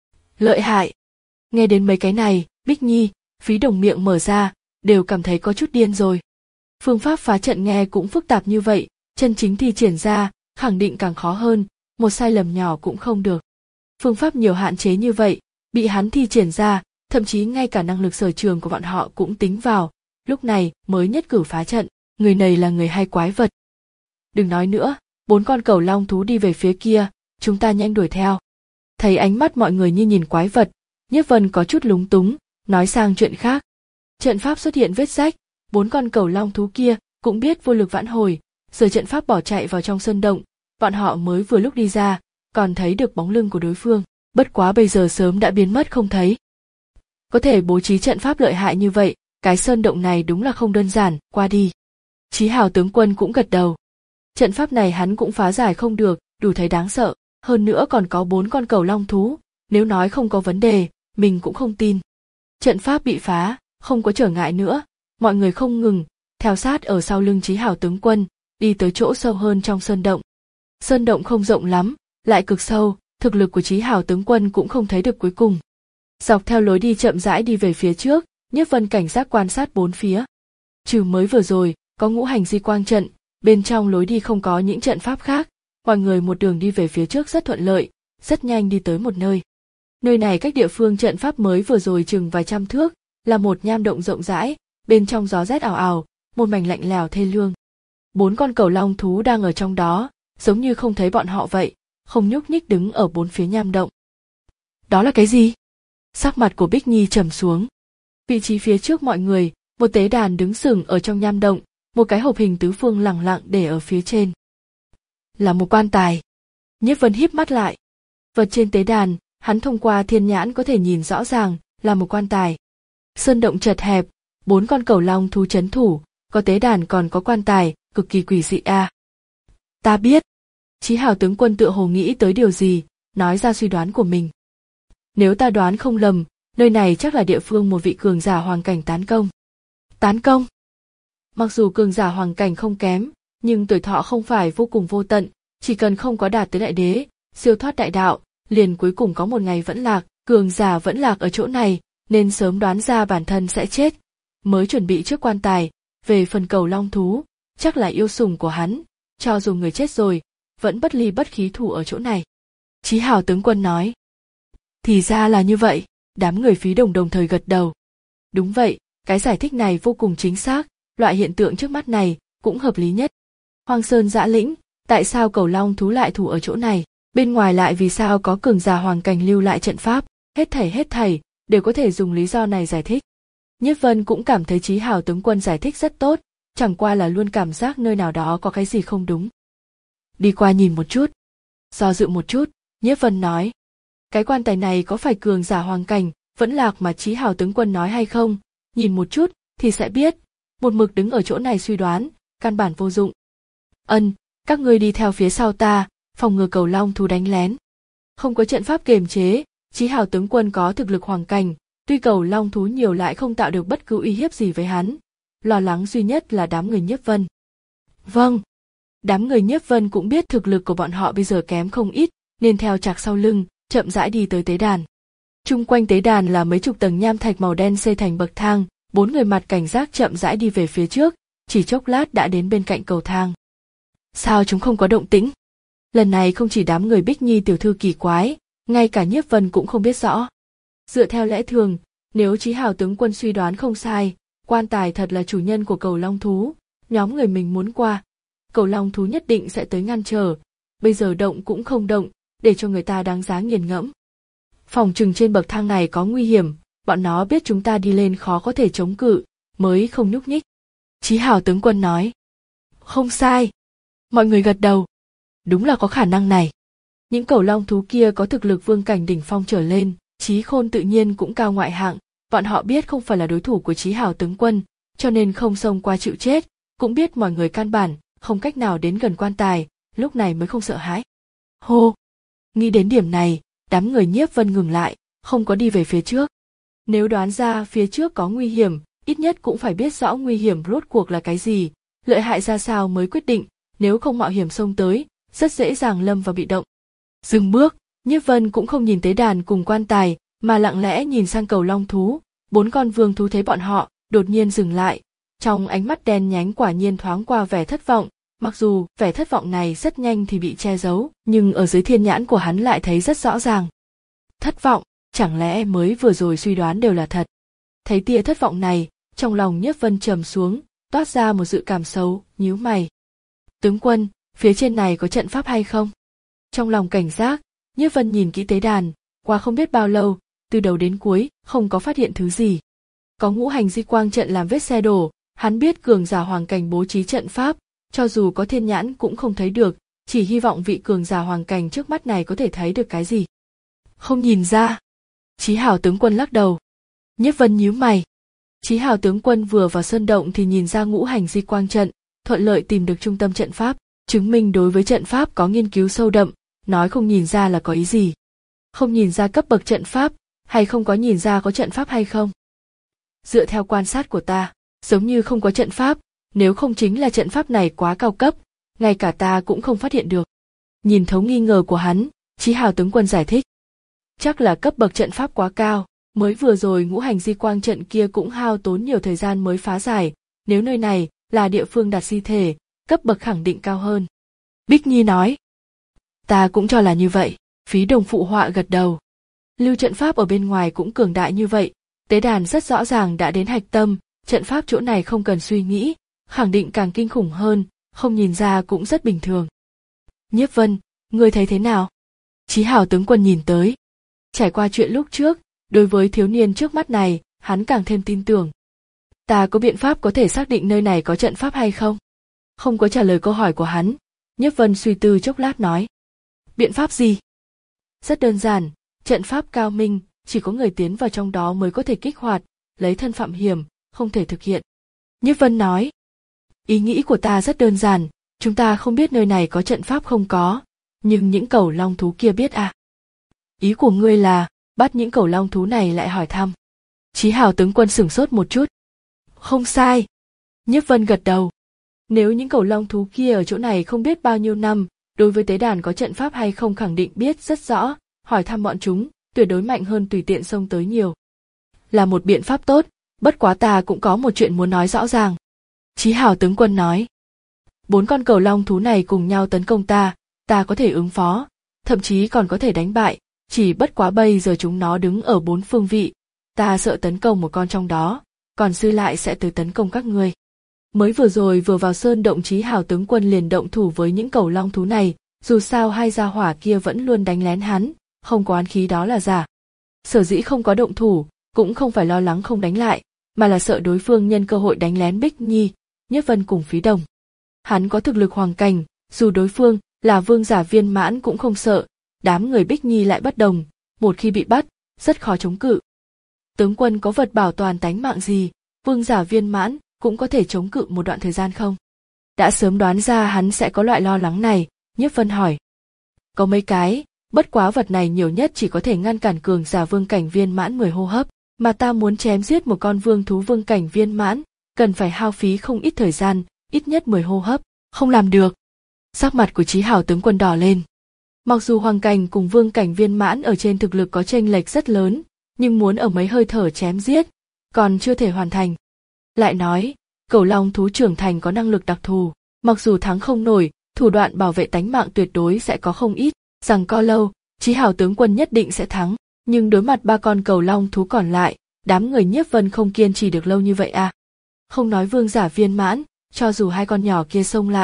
lợi hại. Nghe đến mấy cái này, Bích Nhi, Phí Đồng miệng mở ra, đều cảm thấy có chút điên rồi. Phương pháp phá trận nghe cũng phức tạp như vậy, chân chính thi triển ra, khẳng định càng khó hơn, một sai lầm nhỏ cũng không được. Phương pháp nhiều hạn chế như vậy, bị hắn thi triển ra, thậm chí ngay cả năng lực sở trường của bọn họ cũng tính vào, lúc này mới nhất cử phá trận, người này là người hay quái vật. Đừng nói nữa, bốn con cẩu long thú đi về phía kia, chúng ta nhanh đuổi theo. Thấy ánh mắt mọi người như nhìn quái vật, Nhiếp Vân có chút lúng túng, nói sang chuyện khác. Trận pháp xuất hiện vết rách, bốn con cẩu long thú kia cũng biết vô lực vãn hồi, giờ trận pháp bỏ chạy vào trong sân động, bọn họ mới vừa lúc đi ra, còn thấy được bóng lưng của đối phương, bất quá bây giờ sớm đã biến mất không thấy. Có thể bố trí trận pháp lợi hại như vậy, cái sơn động này đúng là không đơn giản, qua đi. Chí Hào tướng quân cũng gật đầu. Trận pháp này hắn cũng phá giải không được, đủ thấy đáng sợ, hơn nữa còn có bốn con cẩu long thú, nếu nói không có vấn đề, mình cũng không tin. Trận pháp bị phá, không có trở ngại nữa, mọi người không ngừng, theo sát ở sau lưng Chí Hào tướng quân, đi tới chỗ sâu hơn trong sơn động. Sơn động không rộng lắm, lại cực sâu, thực lực của Chí Hào tướng quân cũng không thấy được cuối cùng. Dọc theo lối đi chậm rãi đi về phía trước, Nhiếp Vân cảnh giác quan sát bốn phía. Trừ mới vừa rồi, có ngũ hành di quang trận, bên trong lối đi không có những trận pháp khác, mọi người một đường đi về phía trước rất thuận lợi, rất nhanh đi tới một nơi. Nơi này cách địa phương trận pháp mới vừa rồi chừng vài trăm thước, là một nham động rộng rãi, bên trong gió rét ảo ảo, một mảnh lạnh lẽo thê lương. Bốn con cẩu long thú đang ở trong đó, giống như không thấy bọn họ vậy, không nhúc nhích đứng ở bốn phía nham động. Đó là cái gì? Sắc mặt của Bích Nhi trầm xuống. Vị trí phía trước mọi người, một tế đàn đứng sừng ở trong nham động, một cái hộp hình tứ phương lẳng lặng để ở phía trên. Là một quan tài. Nhiếp Vân híp mắt lại. Vật trên tế đàn, hắn thông qua thiên nhãn có thể nhìn rõ ràng, là một quan tài. Sơn động chật hẹp, bốn con cẩu long thú trấn thủ, có tế đàn còn có quan tài, cực kỳ quỷ dị a. À. Ta biết. Chí Hào tướng quân tựa hồ nghĩ tới điều gì, nói ra suy đoán của mình. Nếu ta đoán không lầm, nơi này chắc là địa phương một vị cường giả hoàng cảnh tán công. Tán công? Mặc dù cường giả hoàng cảnh không kém, nhưng tuổi thọ không phải vô cùng vô tận, chỉ cần không có đạt tới đại đế, siêu thoát đại đạo, liền cuối cùng có một ngày vẫn lạc, cường giả vẫn lạc ở chỗ này, nên sớm đoán ra bản thân sẽ chết, mới chuẩn bị trước quan tài. Về phần cẩu long thú, chắc là yêu sủng của hắn, cho dù người chết rồi, vẫn bất ly bất khí thủ ở chỗ này. Chí Hào tướng quân nói. Thì ra là như vậy, đám người Phí Đồng đồng thời gật đầu. Đúng vậy, cái giải thích này vô cùng chính xác, loại hiện tượng trước mắt này cũng hợp lý nhất. Hoang Sơn Dã Lĩnh, tại sao cẩu long thú lại thủ ở chỗ này, bên ngoài lại vì sao có cường giả hoàng cảnh lưu lại trận pháp, hết thảy hết thảy đều có thể dùng lý do này giải thích. Nhiếp Vân cũng cảm thấy Chí Hào tướng quân giải thích rất tốt, chẳng qua là luôn cảm giác nơi nào đó có cái gì không đúng. Đi qua nhìn một chút. Do dự một chút, Nhiếp Vân nói. Cái quan tài này có phải cường giả hoàng cảnh, vẫn lạc mà Chí Hào tướng quân nói hay không? Nhìn một chút, thì sẽ biết. Một mực đứng ở chỗ này suy đoán, căn bản vô dụng. Ân, các ngươi đi theo phía sau ta, phòng ngừa cẩu long thú đánh lén. Không có trận pháp kiềm chế, Chí Hào tướng quân có thực lực hoàng cảnh, tuy cẩu long thú nhiều lại không tạo được bất cứ uy hiếp gì với hắn. Lo lắng duy nhất là đám người Nhiếp Vân. Vâng. Đám người Nhiếp Vân cũng biết thực lực của bọn họ bây giờ kém không ít, nên theo chạc sau lưng, chậm rãi đi tới tế đàn. Chung quanh tế đàn là mấy chục tầng nham thạch màu đen xây thành bậc thang, bốn người mặt cảnh giác chậm rãi đi về phía trước, chỉ chốc lát đã đến bên cạnh cầu thang. Sao chúng không có động tĩnh? Lần này không chỉ đám người Bích Nhi tiểu thư kỳ quái, ngay cả Nhiếp Vân cũng không biết rõ. Dựa theo lẽ thường, nếu Chí Hào tướng quân suy đoán không sai, quan tài thật là chủ nhân của cẩu long thú, nhóm người mình muốn qua. cầu long thú nhất định sẽ tới ngăn trở, bây giờ động cũng không động, để cho người ta đáng giá nghiền ngẫm. Phòng chừng trên bậc thang này có nguy hiểm, bọn nó biết chúng ta đi lên khó có thể chống cự, mới không nhúc nhích. Chí Hào tướng quân nói. Không sai. Mọi người gật đầu. Đúng là có khả năng này. Những cầu long thú kia có thực lực vương cảnh đỉnh phong trở lên, Chí Khôn tự nhiên cũng cao ngoại hạng, bọn họ biết không phải là đối thủ của Chí Hào tướng quân, cho nên không xông qua chịu chết, cũng biết mọi người căn bản không cách nào đến gần quan tài, lúc này mới không sợ hãi. Hô! Nghĩ đến điểm này, đám người Nhiếp Vân ngừng lại, không có đi về phía trước. Nếu đoán ra phía trước có nguy hiểm, ít nhất cũng phải biết rõ nguy hiểm rốt cuộc là cái gì, lợi hại ra sao mới quyết định, nếu không mạo hiểm xông tới, rất dễ dàng lâm vào bị động. Dừng bước, Nhiếp Vân cũng không nhìn tế đàn cùng quan tài, mà lặng lẽ nhìn sang cầu long thú, bốn con vương thú thấy bọn họ, đột nhiên dừng lại, trong ánh mắt đen nhánh quả nhiên thoáng qua vẻ thất vọng, mặc dù vẻ thất vọng này rất nhanh thì bị che giấu, nhưng ở dưới thiên nhãn của hắn lại thấy rất rõ ràng. Thất vọng, chẳng lẽ mới vừa rồi suy đoán đều là thật? Thấy tia thất vọng này, trong lòng Nhiếp Vân trầm xuống, toát ra một dự cảm xấu, nhíu mày. Tướng quân, phía trên này có trận pháp hay không? Trong lòng cảnh giác, Nhiếp Vân nhìn kỹ tế đàn, qua không biết bao lâu, từ đầu đến cuối, không có phát hiện thứ gì. Có ngũ hành di quang trận làm vết xe đổ, hắn biết cường giả hoàng cảnh bố trí trận pháp, cho dù có thiên nhãn cũng không thấy được, chỉ hy vọng vị cường giả hoàng cảnh trước mắt này có thể thấy được cái gì. Không nhìn ra. Chí Hào tướng quân lắc đầu. Nhiếp Vân nhíu mày. Chí Hào tướng quân vừa vào sơn động thì nhìn ra ngũ hành di quang trận, thuận lợi tìm được trung tâm trận pháp, chứng minh đối với trận pháp có nghiên cứu sâu đậm, nói không nhìn ra là có ý gì. Không nhìn ra cấp bậc trận pháp, hay không có nhìn ra có trận pháp hay không? Dựa theo quan sát của ta, giống như không có trận pháp, nếu không chính là trận pháp này quá cao cấp, ngay cả ta cũng không phát hiện được. Nhìn thấu nghi ngờ của hắn, Chí Hào tướng quân giải thích. Chắc là cấp bậc trận pháp quá cao, mới vừa rồi ngũ hành di quang trận kia cũng hao tốn nhiều thời gian mới phá giải, nếu nơi này là địa phương đặt di thể, cấp bậc khẳng định cao hơn. Bích Nhi nói. Ta cũng cho là như vậy, Phí Đồng phụ họa gật đầu. Lưu trận pháp ở bên ngoài cũng cường đại như vậy, tế đàn rất rõ ràng đã đến hạch tâm, trận pháp chỗ này không cần suy nghĩ, khẳng định càng kinh khủng hơn, không nhìn ra cũng rất bình thường. Nhiếp Vân, ngươi thấy thế nào? Chí Hào tướng quân nhìn tới. Trải qua chuyện lúc trước, đối với thiếu niên trước mắt này, hắn càng thêm tin tưởng. Ta có biện pháp có thể xác định nơi này có trận pháp hay không? Không có trả lời câu hỏi của hắn, Nhiếp Vân suy tư chốc lát nói. Biện pháp gì? Rất đơn giản, trận pháp cao minh, chỉ có người tiến vào trong đó mới có thể kích hoạt, lấy thân phạm hiểm, không thể thực hiện. Nhiếp Vân nói. Ý nghĩ của ta rất đơn giản, chúng ta không biết nơi này có trận pháp không có, nhưng những cẩu long thú kia biết à? Ý của ngươi là, bắt những cẩu long thú này lại hỏi thăm. Chí Hào tướng quân sửng sốt một chút. Không sai. Nhiếp Vân gật đầu. Nếu những cẩu long thú kia ở chỗ này không biết bao nhiêu năm, đối với tế đàn có trận pháp hay không khẳng định biết rất rõ, hỏi thăm bọn chúng, tuyệt đối mạnh hơn tùy tiện xông tới nhiều. Là một biện pháp tốt, bất quá ta cũng có một chuyện muốn nói rõ ràng. Chí Hào tướng quân nói. Bốn con cẩu long thú này cùng nhau tấn công ta, ta có thể ứng phó, thậm chí còn có thể đánh bại, chỉ bất quá bây giờ chúng nó đứng ở bốn phương vị, ta sợ tấn công một con trong đó, còn dư lại sẽ tới tấn công các ngươi. Mới vừa rồi vừa vào sơn động Chí Hào tướng quân liền động thủ với những cẩu long thú này, dù sao hai gia hỏa kia vẫn luôn đánh lén hắn, không có oán khí đó là giả. Sở dĩ không có động thủ, cũng không phải lo lắng không đánh lại, mà là sợ đối phương nhân cơ hội đánh lén Bích Nhi, Nhiếp Vân cùng Phí Đồng. Hắn có thực lực hoàng cảnh, dù đối phương là vương giả viên mãn cũng không sợ, đám người Bích Nhi lại bất đồng, một khi bị bắt, rất khó chống cự. Tướng quân có vật bảo toàn tánh mạng gì, vương giả viên mãn cũng có thể chống cự một đoạn thời gian không? Đã sớm đoán ra hắn sẽ có loại lo lắng này, Nhiếp Vân hỏi. Có mấy cái, bất quá vật này nhiều nhất chỉ có thể ngăn cản cường giả vương cảnh viên mãn mười hô hấp, mà ta muốn chém giết một con vương thú vương cảnh viên mãn, cần phải hao phí không ít thời gian, ít nhất mười hô hấp, không làm được. Sắc mặt của Chí Hào tướng quân đỏ lên. Mặc dù hoàng cảnh cùng vương cảnh viên mãn ở trên thực lực có chênh lệch rất lớn, nhưng muốn ở mấy hơi thở chém giết, còn chưa thể hoàn thành. Lại nói, cẩu long thú trưởng thành có năng lực đặc thù, mặc dù thắng không nổi, thủ đoạn bảo vệ tánh mạng tuyệt đối sẽ có không ít, rằng co lâu, Chí Hào tướng quân nhất định sẽ thắng, nhưng đối mặt ba con cẩu long thú còn lại, đám người Nhiếp Vân không kiên trì được lâu như vậy à. Không nói vương giả viên mãn, cho dù hai con nhỏ kia xông lại,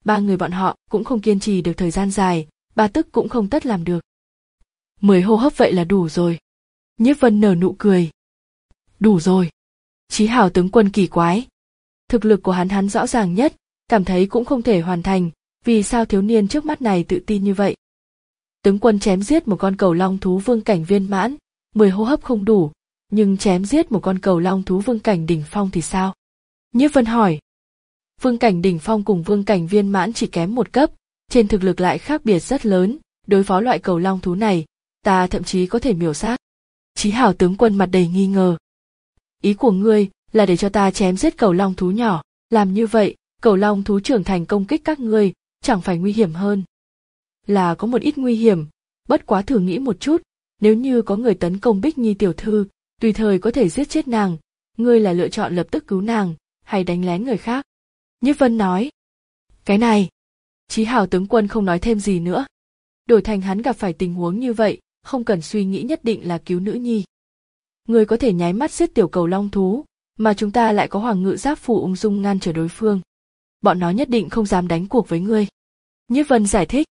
ba người bọn họ cũng không kiên trì được thời gian dài, ba tức cũng không tất làm được. Mười hô hấp vậy là đủ rồi. Nhiếp Vân nở nụ cười. Đủ rồi. Chí Hào tướng quân kỳ quái. Thực lực của hắn hắn rõ ràng nhất, cảm thấy cũng không thể hoàn thành, vì sao thiếu niên trước mắt này tự tin như vậy. Tướng quân chém giết một con cầu long thú vương cảnh viên mãn, mười hô hấp không đủ, nhưng chém giết một con cầu long thú vương cảnh đỉnh phong thì sao? Nhiếp Vân hỏi. Vương cảnh đỉnh phong cùng vương cảnh viên mãn chỉ kém một cấp, trên thực lực lại khác biệt rất lớn, đối phó loại cầu long thú này, ta thậm chí có thể miểu sát. Chí Hào tướng quân mặt đầy nghi ngờ. Ý của ngươi là để cho ta chém giết cầu long thú nhỏ, làm như vậy, cầu long thú trưởng thành công kích các ngươi, chẳng phải nguy hiểm hơn? Là có một ít nguy hiểm, bất quá thử nghĩ một chút, nếu như có người tấn công Bích Nhi tiểu thư, tùy thời có thể giết chết nàng, ngươi là lựa chọn lập tức cứu nàng, hay đánh lén người khác? Nhiếp Vân nói. Cái này, Chí Hào tướng quân không nói thêm gì nữa. Đổi thành hắn gặp phải tình huống như vậy, không cần suy nghĩ nhất định là cứu nữ nhi. Ngươi có thể nháy mắt giết tiểu cầu long thú, mà chúng ta lại có Hoàng Ngự Giáp Phù ung dung ngăn trở đối phương. Bọn nó nhất định không dám đánh cuộc với ngươi. Nhiếp Vân giải thích.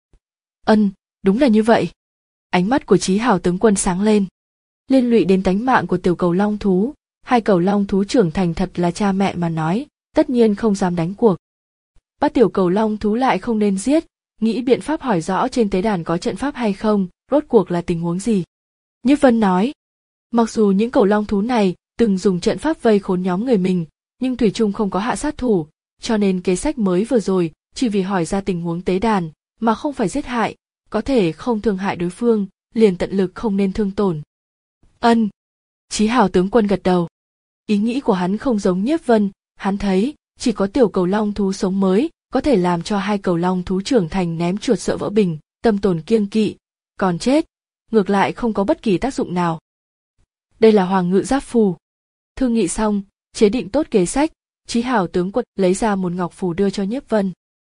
Ân, đúng là như vậy. Ánh mắt của Chí Hào tướng quân sáng lên. Liên lụy đến tánh mạng của tiểu cầu long thú, hai cầu long thú trưởng thành thật là cha mẹ mà nói, tất nhiên không dám đánh cuộc. Bắt tiểu cầu long thú lại không nên giết, nghĩ biện pháp hỏi rõ trên tế đàn có trận pháp hay không, rốt cuộc là tình huống gì. Nhiếp Vân nói, mặc dù những cầu long thú này từng dùng trận pháp vây khốn nhóm người mình, nhưng thủy chung không có hạ sát thủ, cho nên kế sách mới vừa rồi chỉ vì hỏi ra tình huống tế đàn, mà không phải giết hại, có thể không thương hại đối phương, liền tận lực không nên thương tổn. Ân. Chí Hào tướng quân gật đầu. Ý nghĩ của hắn không giống Nhiếp Vân, hắn thấy chỉ có tiểu cầu long thú sống mới có thể làm cho hai cầu long thú trưởng thành ném chuột sợ vỡ bình, tâm tồn kiêng kỵ, còn chết, ngược lại không có bất kỳ tác dụng nào. Đây là Hoàng Ngự Giáp Phù. Thương nghị xong, chế định tốt kế sách, Chí Hào tướng quân lấy ra một ngọc phù đưa cho Nhiếp Vân.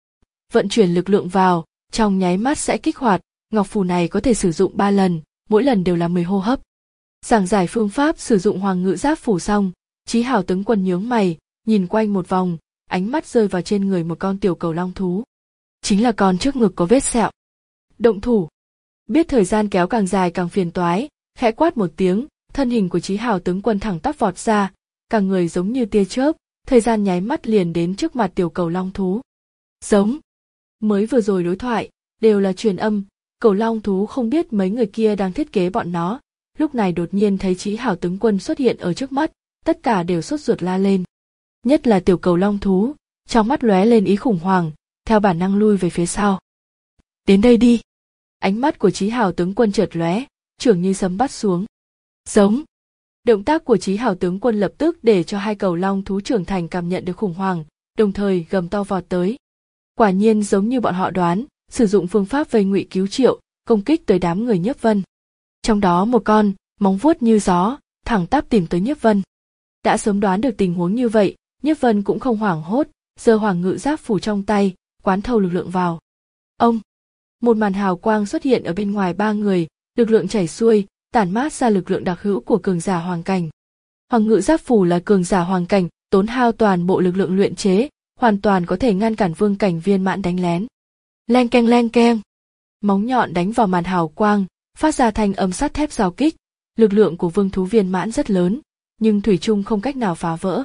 Vận chuyển lực lượng vào, trong nháy mắt sẽ kích hoạt, ngọc phù này có thể sử dụng ba lần, mỗi lần đều là mười hô hấp. Giảng giải phương pháp sử dụng Hoàng Ngự Giáp Phù xong, Chí Hào tướng quân nhướng mày, nhìn quanh một vòng, ánh mắt rơi vào trên người một con tiểu cầu long thú. Chính là con trước ngực có vết sẹo. Động thủ. Biết thời gian kéo càng dài càng phiền toái, khẽ quát một tiếng, thân hình của Chí Hào tướng quân thẳng tắp vọt ra, cả người giống như tia chớp, thời gian nháy mắt liền đến trước mặt tiểu cầu long thú. Giống. Mới vừa rồi đối thoại, đều là truyền âm, cầu long thú không biết mấy người kia đang thiết kế bọn nó, lúc này đột nhiên thấy Chí Hào tướng quân xuất hiện ở trước mắt, tất cả đều sốt ruột la lên. Nhất là tiểu cầu long thú, trong mắt lóe lên ý khủng hoảng, theo bản năng lui về phía sau. Đến đây đi. Ánh mắt của Chí Hào tướng quân chợt lóe, chưởng như sấm bắt xuống. Giống. Động tác của Chí Hào tướng quân lập tức để cho hai cầu long thú trưởng thành cảm nhận được khủng hoảng, đồng thời gầm to vọt tới. Quả nhiên giống như bọn họ đoán, sử dụng phương pháp vây ngụy cứu triệu, công kích tới đám người Nhiếp Vân. Trong đó một con, móng vuốt như gió, thẳng tắp tìm tới Nhiếp Vân. Đã sớm đoán được tình huống như vậy, Nhiếp Vân cũng không hoảng hốt, giơ Hoàng Ngự Giáp Phù trong tay, quán thâu lực lượng vào. Ông! Một màn hào quang xuất hiện ở bên ngoài ba người, lực lượng chảy xuôi, tản mát ra lực lượng đặc hữu của cường giả hoàng cảnh. Hoàng Ngự Giáp Phù là cường giả hoàng cảnh, tốn hao toàn bộ lực lượng luyện chế, hoàn toàn có thể ngăn cản vương cảnh viên mãn đánh lén. Leng keng leng keng, móng nhọn đánh vào màn hào quang, phát ra thanh âm sắt thép giao kích. Lực lượng của vương thú viên mãn rất lớn, nhưng thủy chung không cách nào phá vỡ.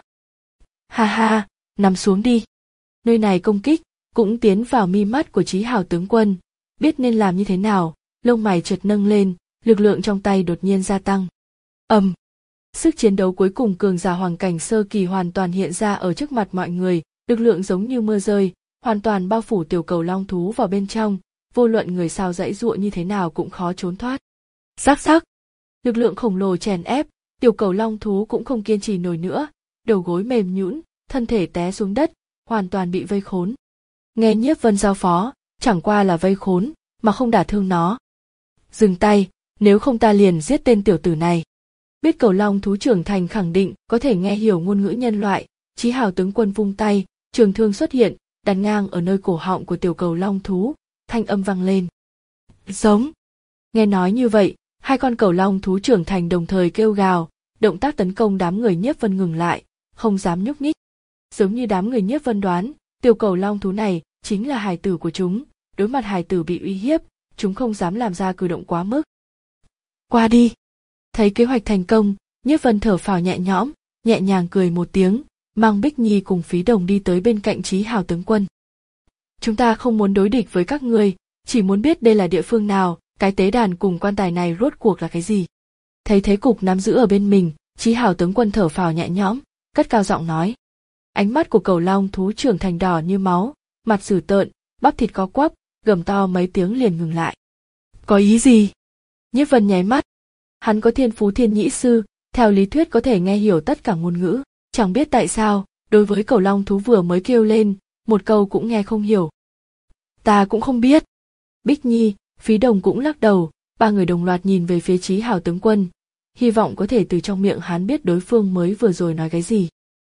Ha ha, nằm xuống đi. Nơi này công kích cũng tiến vào mi mắt của Chí Hào tướng quân, biết nên làm như thế nào, lông mày chợt nâng lên, lực lượng trong tay đột nhiên gia tăng. Ầm. Um. Sức chiến đấu cuối cùng cường giả hoàng cảnh sơ kỳ hoàn toàn hiện ra ở trước mặt mọi người, lực lượng giống như mưa rơi, hoàn toàn bao phủ tiểu cầu long thú vào bên trong, vô luận người sao dãy dụa như thế nào cũng khó trốn thoát. Rắc rắc. Lực lượng khổng lồ chèn ép, tiểu cầu long thú cũng không kiên trì nổi nữa, đầu gối mềm nhũn, thân thể té xuống đất, hoàn toàn bị vây khốn. Nghe Nhiếp Vân giao phó, chẳng qua là vây khốn, mà không đả thương nó. Dừng tay, nếu không ta liền giết tên tiểu tử này. Biết cầu long thú trưởng thành khẳng định có thể nghe hiểu ngôn ngữ nhân loại, Chí Hào tướng quân vung tay, trường thương xuất hiện, đặt ngang ở nơi cổ họng của tiểu cầu long thú, thanh âm vang lên. Giống. Nghe nói như vậy, hai con cầu long thú trưởng thành đồng thời kêu gào, động tác tấn công đám người Nhiếp Vân ngừng lại, không dám nhúc nhích. Giống như đám người Nhiếp Vân đoán, tiểu cầu long thú này chính là hài tử của chúng, đối mặt hài tử bị uy hiếp, chúng không dám làm ra cử động quá mức. Qua đi. Thấy kế hoạch thành công, Nhiếp Vân thở phào nhẹ nhõm, nhẹ nhàng cười một tiếng, mang Bích Nhi cùng Phí Đồng đi tới bên cạnh Chí Hào tướng quân. Chúng ta không muốn đối địch với các ngươi, chỉ muốn biết đây là địa phương nào, cái tế đàn cùng quan tài này rốt cuộc là cái gì. Thấy thế cục nắm giữ ở bên mình, Chí Hào tướng quân thở phào nhẹ nhõm, cất cao giọng nói. Ánh mắt của Cẩu Long thú trưởng thành đỏ như máu, mặt dữ tợn, bắp thịt co quắp, gầm to mấy tiếng liền ngừng lại. Có ý gì? Nhiếp Vân nháy mắt. Hắn có thiên phú thiên nhĩ sư, theo lý thuyết có thể nghe hiểu tất cả ngôn ngữ, chẳng biết tại sao, đối với Cẩu Long thú vừa mới kêu lên, một câu cũng nghe không hiểu. Ta cũng không biết. Bích Nhi, Phí Đồng cũng lắc đầu, ba người đồng loạt nhìn về phía Chí Hào tướng quân, hy vọng có thể từ trong miệng hắn biết đối phương mới vừa rồi nói cái gì.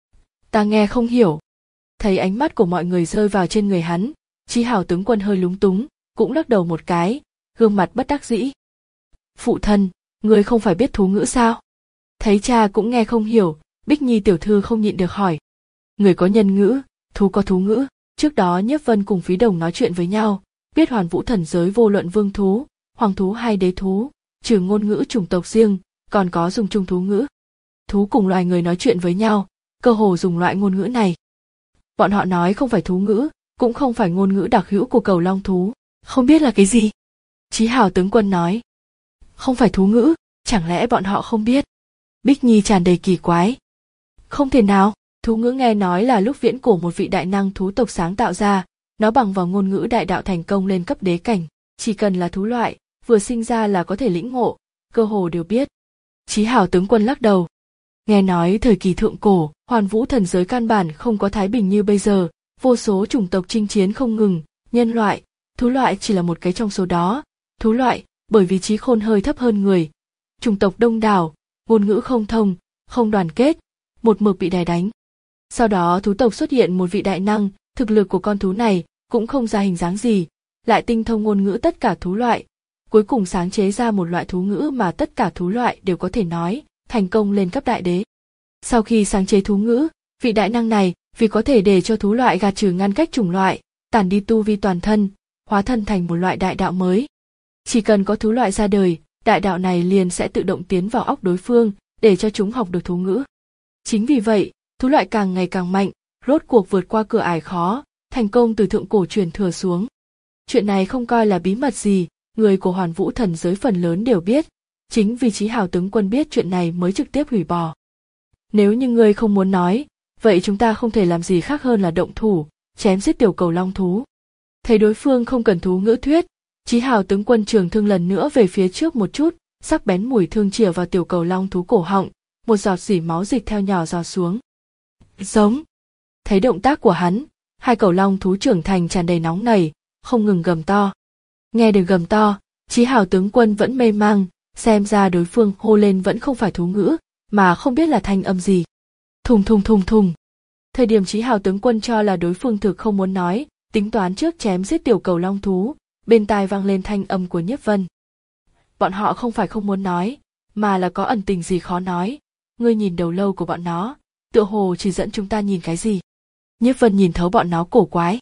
Ta nghe không hiểu. Thấy ánh mắt của mọi người rơi vào trên người hắn, Chí Hào tướng quân hơi lúng túng, cũng lắc đầu một cái, gương mặt bất đắc dĩ. Phụ thân, người không phải biết thú ngữ sao? Thấy cha cũng nghe không hiểu, Bích Nhi tiểu thư không nhịn được hỏi. Người có nhân ngữ, thú có thú ngữ. Trước đó Nhiếp Vân cùng Phí Đồng nói chuyện với nhau, biết Hoàn Vũ thần giới vô luận vương thú, hoàng thú hay đế thú, trừ ngôn ngữ chủng tộc riêng, còn có dùng chung thú ngữ. Thú cùng loài người nói chuyện với nhau, cơ hồ dùng loại ngôn ngữ này. Bọn họ nói không phải thú ngữ, cũng không phải ngôn ngữ đặc hữu của Cẩu Long thú, không biết là cái gì. Chí Hào tướng quân nói. Không phải thú ngữ, chẳng lẽ bọn họ không biết? Bích Nhi tràn đầy kỳ quái. Không thể nào, thú ngữ nghe nói là lúc viễn cổ một vị đại năng thú tộc sáng tạo ra, nó bằng vào ngôn ngữ đại đạo thành công lên cấp đế cảnh, chỉ cần là thú loại, vừa sinh ra là có thể lĩnh ngộ, cơ hồ đều biết. Chí Hào tướng quân lắc đầu. Nghe nói thời kỳ thượng cổ, Hoàn Vũ thần giới căn bản không có thái bình như bây giờ, vô số chủng tộc chinh chiến không ngừng, nhân loại, thú loại chỉ là một cái trong số đó. Thú loại, bởi vì trí khôn hơi thấp hơn người, chủng tộc đông đảo, ngôn ngữ không thông, không đoàn kết, một mực bị đè đánh. Sau đó thú tộc xuất hiện một vị đại năng, thực lực của con thú này cũng không ra hình dáng gì, lại tinh thông ngôn ngữ tất cả thú loại, cuối cùng sáng chế ra một loại thú ngữ mà tất cả thú loại đều có thể nói, thành công lên cấp đại đế. Sau khi sáng chế thú ngữ, vị đại năng này vì có thể để cho thú loại gạt trừ ngăn cách chủng loại, tản đi tu vi toàn thân, hóa thân thành một loại đại đạo mới. Chỉ cần có thú loại ra đời, đại đạo này liền sẽ tự động tiến vào óc đối phương, để cho chúng học được thú ngữ. Chính vì vậy, thú loại càng ngày càng mạnh, rốt cuộc vượt qua cửa ải khó, thành công từ thượng cổ truyền thừa xuống. Chuyện này không coi là bí mật gì, người của Hoàn Vũ thần giới phần lớn đều biết, chính vì Chí Hào tướng quân biết chuyện này mới trực tiếp hủy bỏ. Nếu như ngươi không muốn nói, vậy chúng ta không thể làm gì khác hơn là động thủ, chém giết tiểu Cẩu Long thú. Thấy đối phương không cần thú ngữ thuyết, Chí Hào tướng quân trường thương lần nữa về phía trước một chút, sắc bén mũi thương chĩa vào tiểu Cẩu Long thú cổ họng, một giọt dỉ máu dịch theo nhỏ giọt xuống. Giống. Thấy động tác của hắn, hai Cẩu Long thú trưởng thành tràn đầy nóng nảy, không ngừng gầm to. Nghe được gầm to, Chí Hào tướng quân vẫn mê mang, xem ra đối phương hô lên vẫn không phải thú ngữ, mà không biết là thanh âm gì. Thùng thùng thùng thùng. Thời điểm Chí Hào tướng quân cho là đối phương thực không muốn nói, tính toán trước chém giết tiểu Cẩu Long thú, bên tai vang lên thanh âm của Nhiếp Vân. Bọn họ không phải không muốn nói, mà là có ẩn tình gì khó nói. Ngươi nhìn đầu lâu của bọn nó, tựa hồ chỉ dẫn chúng ta nhìn cái gì. Nhiếp Vân nhìn thấu bọn nó cổ quái.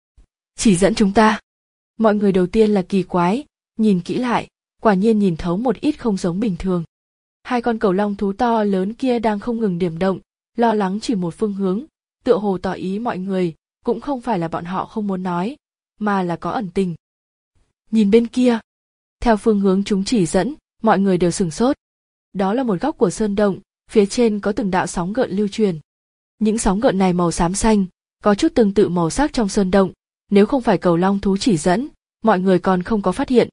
Chỉ dẫn chúng ta. Mọi người đầu tiên là kỳ quái, nhìn kỹ lại, quả nhiên nhìn thấu một ít không giống bình thường. Hai con Cẩu Long thú to lớn kia đang không ngừng điểm động, lo lắng chỉ một phương hướng, tựa hồ tỏ ý mọi người, cũng không phải là bọn họ không muốn nói, mà là có ẩn tình. Nhìn bên kia. Theo phương hướng chúng chỉ dẫn, mọi người đều sửng sốt. Đó là một góc của sơn động, phía trên có từng đạo sóng gợn lưu truyền. Những sóng gợn này màu xám xanh, có chút tương tự màu sắc trong sơn động, nếu không phải Cẩu Long thú chỉ dẫn, mọi người còn không có phát hiện.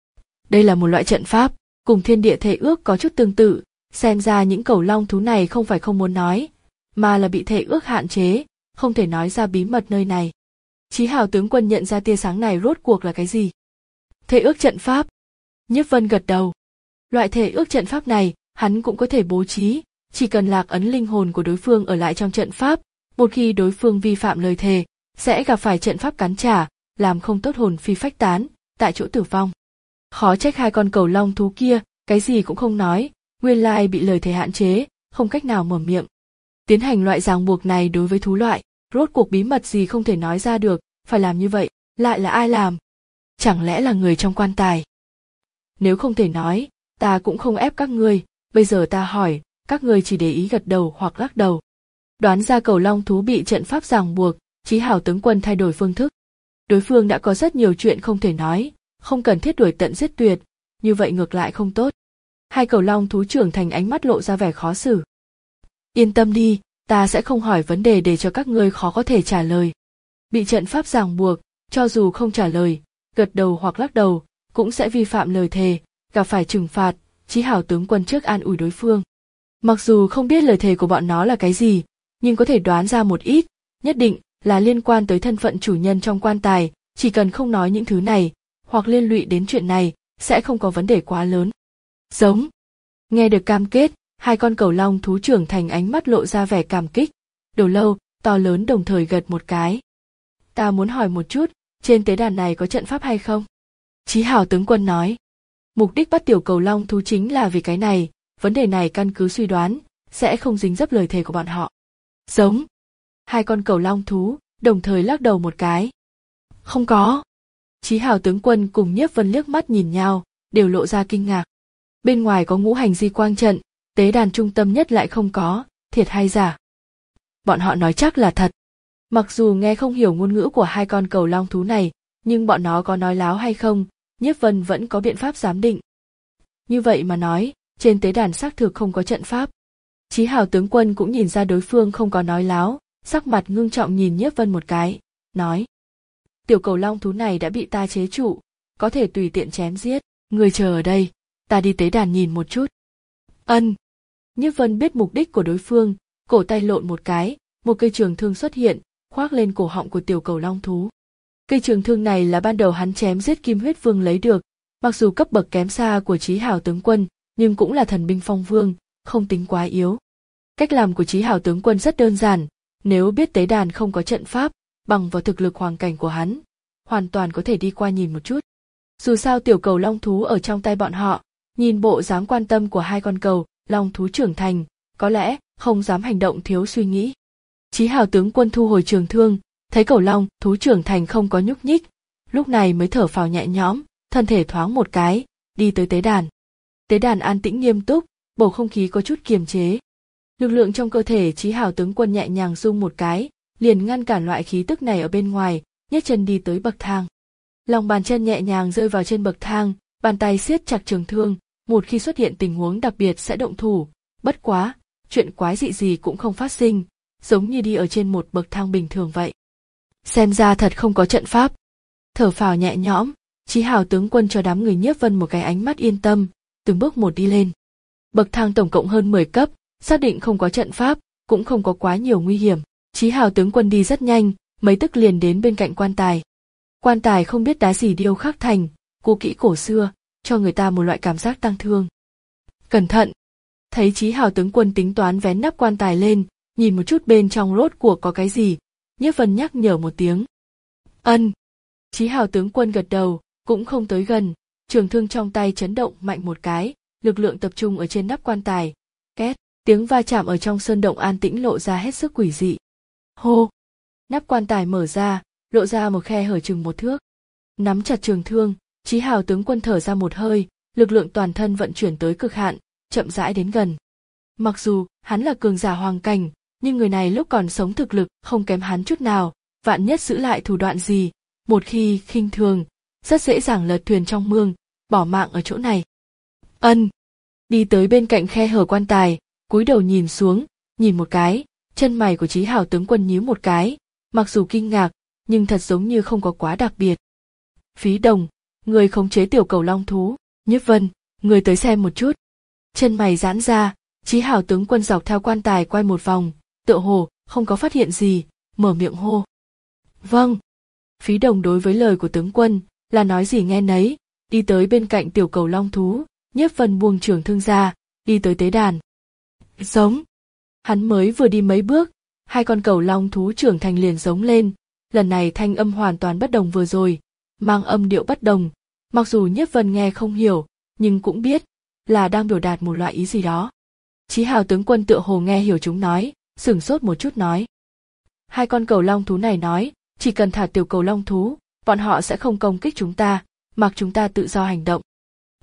Đây là một loại trận pháp, cùng thiên địa thể ước có chút tương tự, xem ra những Cẩu Long thú này không phải không muốn nói, mà là bị thể ước hạn chế, không thể nói ra bí mật nơi này. Chí Hào tướng quân nhận ra tia sáng này rốt cuộc là cái gì? Thể ước trận pháp. Nhiếp Vân gật đầu. Loại thể ước trận pháp này, hắn cũng có thể bố trí, chỉ cần lạc ấn linh hồn của đối phương ở lại trong trận pháp, một khi đối phương vi phạm lời thề, sẽ gặp phải trận pháp cắn trả, làm không tốt hồn phi phách tán, tại chỗ tử vong. Khó trách hai con Cẩu Long thú kia, cái gì cũng không nói, nguyên lai bị lời thề hạn chế, không cách nào mở miệng. Tiến hành loại ràng buộc này đối với thú loại, rốt cuộc bí mật gì không thể nói ra được, phải làm như vậy, lại là ai làm? Chẳng lẽ là người trong quan tài? Nếu không thể nói, ta cũng không ép các ngươi, bây giờ ta hỏi, các ngươi chỉ để ý gật đầu hoặc lắc đầu. Đoán ra cầu long thú bị trận pháp ràng buộc, Chí Hào tướng quân thay đổi phương thức. Đối phương đã có rất nhiều chuyện không thể nói, không cần thiết đuổi tận giết tuyệt, như vậy ngược lại không tốt. Hai cầu long thú trưởng thành ánh mắt lộ ra vẻ khó xử. Yên tâm đi, ta sẽ không hỏi vấn đề để cho các ngươi khó có thể trả lời. Bị trận pháp ràng buộc, cho dù không trả lời, gật đầu hoặc lắc đầu, cũng sẽ vi phạm lời thề, gặp phải trừng phạt, Chí Hào tướng quân trước an ủi đối phương. Mặc dù không biết lời thề của bọn nó là cái gì, nhưng có thể đoán ra một ít, nhất định là liên quan tới thân phận chủ nhân trong quan tài, chỉ cần không nói những thứ này, hoặc liên lụy đến chuyện này, sẽ không có vấn đề quá lớn. Giống. Nghe được cam kết, hai con cầu long thú trưởng thành ánh mắt lộ ra vẻ cảm kích, đầu lâu, to lớn đồng thời gật một cái. Ta muốn hỏi một chút, trên tế đàn này có trận pháp hay không? Chí Hào tướng quân nói. Mục đích bắt tiểu cầu long thú chính là vì cái này, vấn đề này căn cứ suy đoán, sẽ không dính dấp lời thề của bọn họ. Giống. Hai con cầu long thú, đồng thời lắc đầu một cái. Không có. Chí Hào tướng quân cùng Nhiếp Vân liếc mắt nhìn nhau, đều lộ ra kinh ngạc. Bên ngoài có ngũ hành di quang trận, tế đàn trung tâm nhất lại không có, thiệt hay giả? Bọn họ nói chắc là thật. Mặc dù nghe không hiểu ngôn ngữ của hai con cầu long thú này, nhưng bọn nó có nói láo hay không, Nhiếp Vân vẫn có biện pháp giám định. Như vậy mà nói, trên tế đàn xác thực không có trận pháp. Chí Hào tướng quân cũng nhìn ra đối phương không có nói láo, sắc mặt ngưng trọng nhìn Nhiếp Vân một cái, nói. Tiểu cầu long thú này đã bị ta chế trụ, có thể tùy tiện chém giết, người chờ ở đây, ta đi tế đàn nhìn một chút. Ân. Nhiếp Vân biết mục đích của đối phương, cổ tay lộn một cái, một cây trường thương xuất hiện, khoác lên cổ họng của tiểu cầu long thú. Cây trường thương này là ban đầu hắn chém giết Kim Huyết Vương lấy được, mặc dù cấp bậc kém xa của Chí Hào tướng quân, nhưng cũng là thần binh phong vương, không tính quá yếu. Cách làm của Chí Hào tướng quân rất đơn giản, nếu biết tế đàn không có trận pháp, bằng vào thực lực hoàng cảnh của hắn, hoàn toàn có thể đi qua nhìn một chút. Dù sao tiểu cầu long thú ở trong tay bọn họ, nhìn bộ dáng quan tâm của hai con cầu long thú trưởng thành, có lẽ không dám hành động thiếu suy nghĩ. Chí Hào tướng quân thu hồi trường thương, thấy cầu long thú trưởng thành không có nhúc nhích, lúc này mới thở phào nhẹ nhõm, thân thể thoáng một cái, đi tới tế đàn. Tế đàn an tĩnh nghiêm túc, bầu không khí có chút kiềm chế. Lực lượng trong cơ thể Chí Hào tướng quân nhẹ nhàng rung một cái, liền ngăn cản loại khí tức này ở bên ngoài, nhấc chân đi tới bậc thang. Lòng bàn chân nhẹ nhàng rơi vào trên bậc thang, bàn tay siết chặt trường thương, một khi xuất hiện tình huống đặc biệt sẽ động thủ, bất quá, chuyện quái dị gì cũng không phát sinh, giống như đi ở trên một bậc thang bình thường vậy. Xem ra thật không có trận pháp. Thở phào nhẹ nhõm, Chí Hào tướng quân cho đám người Nhiếp Vân một cái ánh mắt yên tâm, từng bước một đi lên. Bậc thang tổng cộng hơn mười cấp, xác định không có trận pháp, cũng không có quá nhiều nguy hiểm. Chí Hào tướng quân đi rất nhanh, mấy tức liền đến bên cạnh quan tài. Quan tài không biết đá gì điêu khắc thành, cũ kỹ cổ xưa, cho người ta một loại cảm giác tang thương. Cẩn thận! Thấy Chí Hào tướng quân tính toán vén nắp quan tài lên, nhìn một chút bên trong rốt cuộc có cái gì, Nhiếp Vân nhắc nhở một tiếng. Ân! Chí Hào tướng quân gật đầu, cũng không tới gần, trường thương trong tay chấn động mạnh một cái, lực lượng tập trung ở trên nắp quan tài. Két! Tiếng va chạm ở trong sơn động an tĩnh lộ ra hết sức quỷ dị. Hô! Nắp quan tài mở ra, lộ ra một khe hở chừng một thước. Nắm chặt trường thương, Chí Hào tướng quân thở ra một hơi, lực lượng toàn thân vận chuyển tới cực hạn, chậm rãi đến gần. Mặc dù hắn là cường giả hoàng cảnh, nhưng người này lúc còn sống thực lực không kém hắn chút nào, vạn nhất giữ lại thủ đoạn gì, một khi khinh thường, rất dễ dàng lật thuyền trong mương, bỏ mạng ở chỗ này. Ân! Đi tới bên cạnh khe hở quan tài, cúi đầu nhìn xuống, nhìn một cái, chân mày của Chí Hào tướng quân nhíu một cái, mặc dù kinh ngạc, nhưng thật giống như không có quá đặc biệt. Phí Đồng, người khống chế tiểu cầu long thú, Nhiếp Vân, người tới xem một chút. Chân mày giãn ra, Chí Hào tướng quân dọc theo quan tài quay một vòng, tựa hồ không có phát hiện gì, mở miệng hô. Vâng. Phí Đồng đối với lời của tướng quân là nói gì nghe nấy, đi tới bên cạnh tiểu cầu long thú, Nhiếp Vân buông trường thương ra, đi tới tế đàn. Giống. Hắn mới vừa đi mấy bước, hai con cầu long thú trưởng thành liền giống lên, lần này thanh âm hoàn toàn bất đồng vừa rồi, mang âm điệu bất đồng, mặc dù Nhiếp Vân nghe không hiểu, nhưng cũng biết là đang biểu đạt một loại ý gì đó. Chí Hào tướng quân tựa hồ nghe hiểu chúng nói, sửng sốt một chút nói. Hai con cầu long thú này nói, chỉ cần thả tiểu cầu long thú, bọn họ sẽ không công kích chúng ta, mặc chúng ta tự do hành động.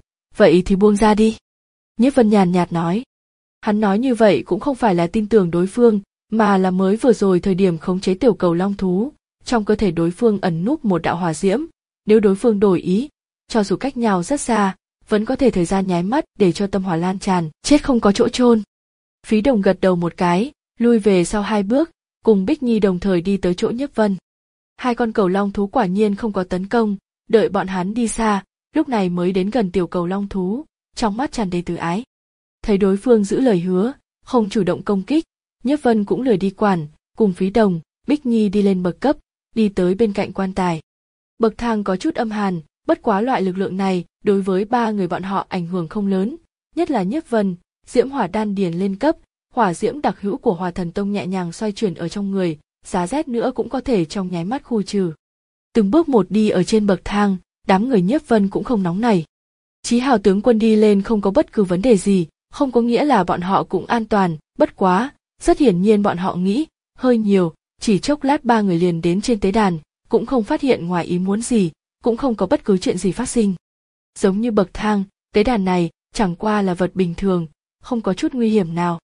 Vậy thì buông ra đi. Nhiếp Vân nhàn nhạt nói. Hắn nói như vậy cũng không phải là tin tưởng đối phương, mà là mới vừa rồi thời điểm khống chế tiểu cầu long thú, trong cơ thể đối phương ẩn núp một đạo hỏa diễm, nếu đối phương đổi ý, cho dù cách nhau rất xa, vẫn có thể thời gian nháy mắt để cho tâm hỏa lan tràn, chết không có chỗ chôn. Phí Đồng gật đầu một cái, lui về sau hai bước, cùng Bích Nhi đồng thời đi tới chỗ Nhiếp Vân. Hai con cầu long thú quả nhiên không có tấn công, đợi bọn hắn đi xa, lúc này mới đến gần tiểu cầu long thú, trong mắt tràn đầy từ ái. Thấy đối phương giữ lời hứa, không chủ động công kích, Nhiếp Vân cũng lười đi quản, cùng Phí Đồng, Bích Nhi đi lên bậc cấp, đi tới bên cạnh quan tài. Bậc thang có chút âm hàn, bất quá loại lực lượng này đối với ba người bọn họ ảnh hưởng không lớn, nhất là Nhiếp Vân, diễm hỏa đan điền lên cấp, hỏa diễm đặc hữu của Hỏa Thần Tông nhẹ nhàng xoay chuyển ở trong người, giá rét nữa cũng có thể trong nháy mắt khu trừ. Từng bước một đi ở trên bậc thang, đám người Nhiếp Vân cũng không nóng nảy. Chí Hào tướng quân đi lên không có bất cứ vấn đề gì, không có nghĩa là bọn họ cũng an toàn, bất quá, rất hiển nhiên bọn họ nghĩ hơi nhiều, chỉ chốc lát ba người liền đến trên tế đàn, cũng không phát hiện ngoài ý muốn gì, cũng không có bất cứ chuyện gì phát sinh. Giống như bậc thang, tế đàn này chẳng qua là vật bình thường, không có chút nguy hiểm nào.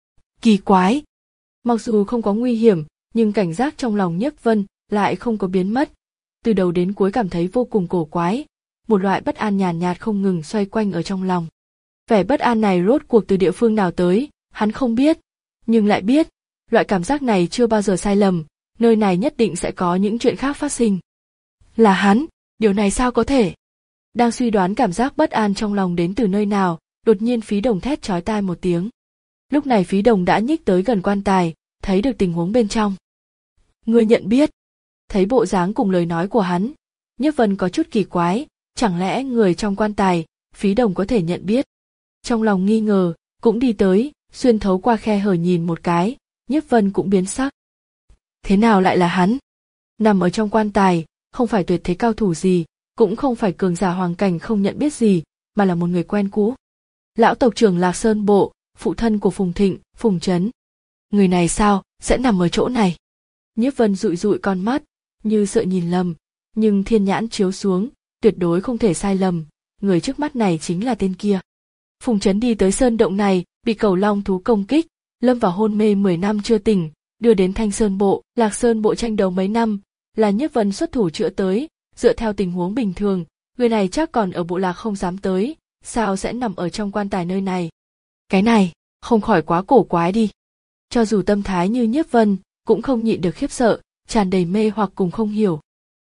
Kỳ quái! Mặc dù không có nguy hiểm, nhưng cảnh giác trong lòng Nhiếp Vân lại không có biến mất. Từ đầu đến cuối cảm thấy vô cùng cổ quái, một loại bất an nhàn nhạt không ngừng xoay quanh ở trong lòng. Vẻ bất an này rốt cuộc từ địa phương nào tới, hắn không biết, nhưng lại biết, loại cảm giác này chưa bao giờ sai lầm, nơi này nhất định sẽ có những chuyện khác phát sinh. Là hắn, điều này sao có thể? Đang suy đoán cảm giác bất an trong lòng đến từ nơi nào, đột nhiên Phí Đồng thét chói tai một tiếng. Lúc này Phí Đồng đã nhích tới gần quan tài, thấy được tình huống bên trong. Ngươi nhận biết. Thấy bộ dáng cùng lời nói của hắn, Nhiếp Vân có chút kỳ quái, chẳng lẽ người trong quan tài, Phí Đồng có thể nhận biết. Trong lòng nghi ngờ, cũng đi tới, xuyên thấu qua khe hở nhìn một cái, Nhiếp Vân cũng biến sắc. Thế nào lại là hắn? Nằm ở trong quan tài, không phải tuyệt thế cao thủ gì, cũng không phải cường giả hoàng cảnh không nhận biết gì, mà là một người quen cũ. Lão tộc trưởng Lạc Sơn Bộ, phụ thân của Phùng Thịnh, Phùng Trấn. Người này sao, sẽ nằm ở chỗ này? Nhiếp Vân dụi dụi con mắt, như sợ nhìn lầm, nhưng thiên nhãn chiếu xuống, tuyệt đối không thể sai lầm, người trước mắt này chính là tên kia. Phùng Trấn đi tới sơn động này, bị cầu long thú công kích, lâm vào hôn mê mười năm chưa tỉnh, đưa đến Thanh Sơn Bộ, Lạc Sơn Bộ tranh đấu mấy năm, là Nhiếp Vân xuất thủ chữa tới, dựa theo tình huống bình thường, người này chắc còn ở bộ lạc không dám tới, sao sẽ nằm ở trong quan tài nơi này? Cái này, không khỏi quá cổ quái đi. Cho dù tâm thái như Nhiếp Vân, cũng không nhịn được khiếp sợ, tràn đầy mê hoặc cùng không hiểu.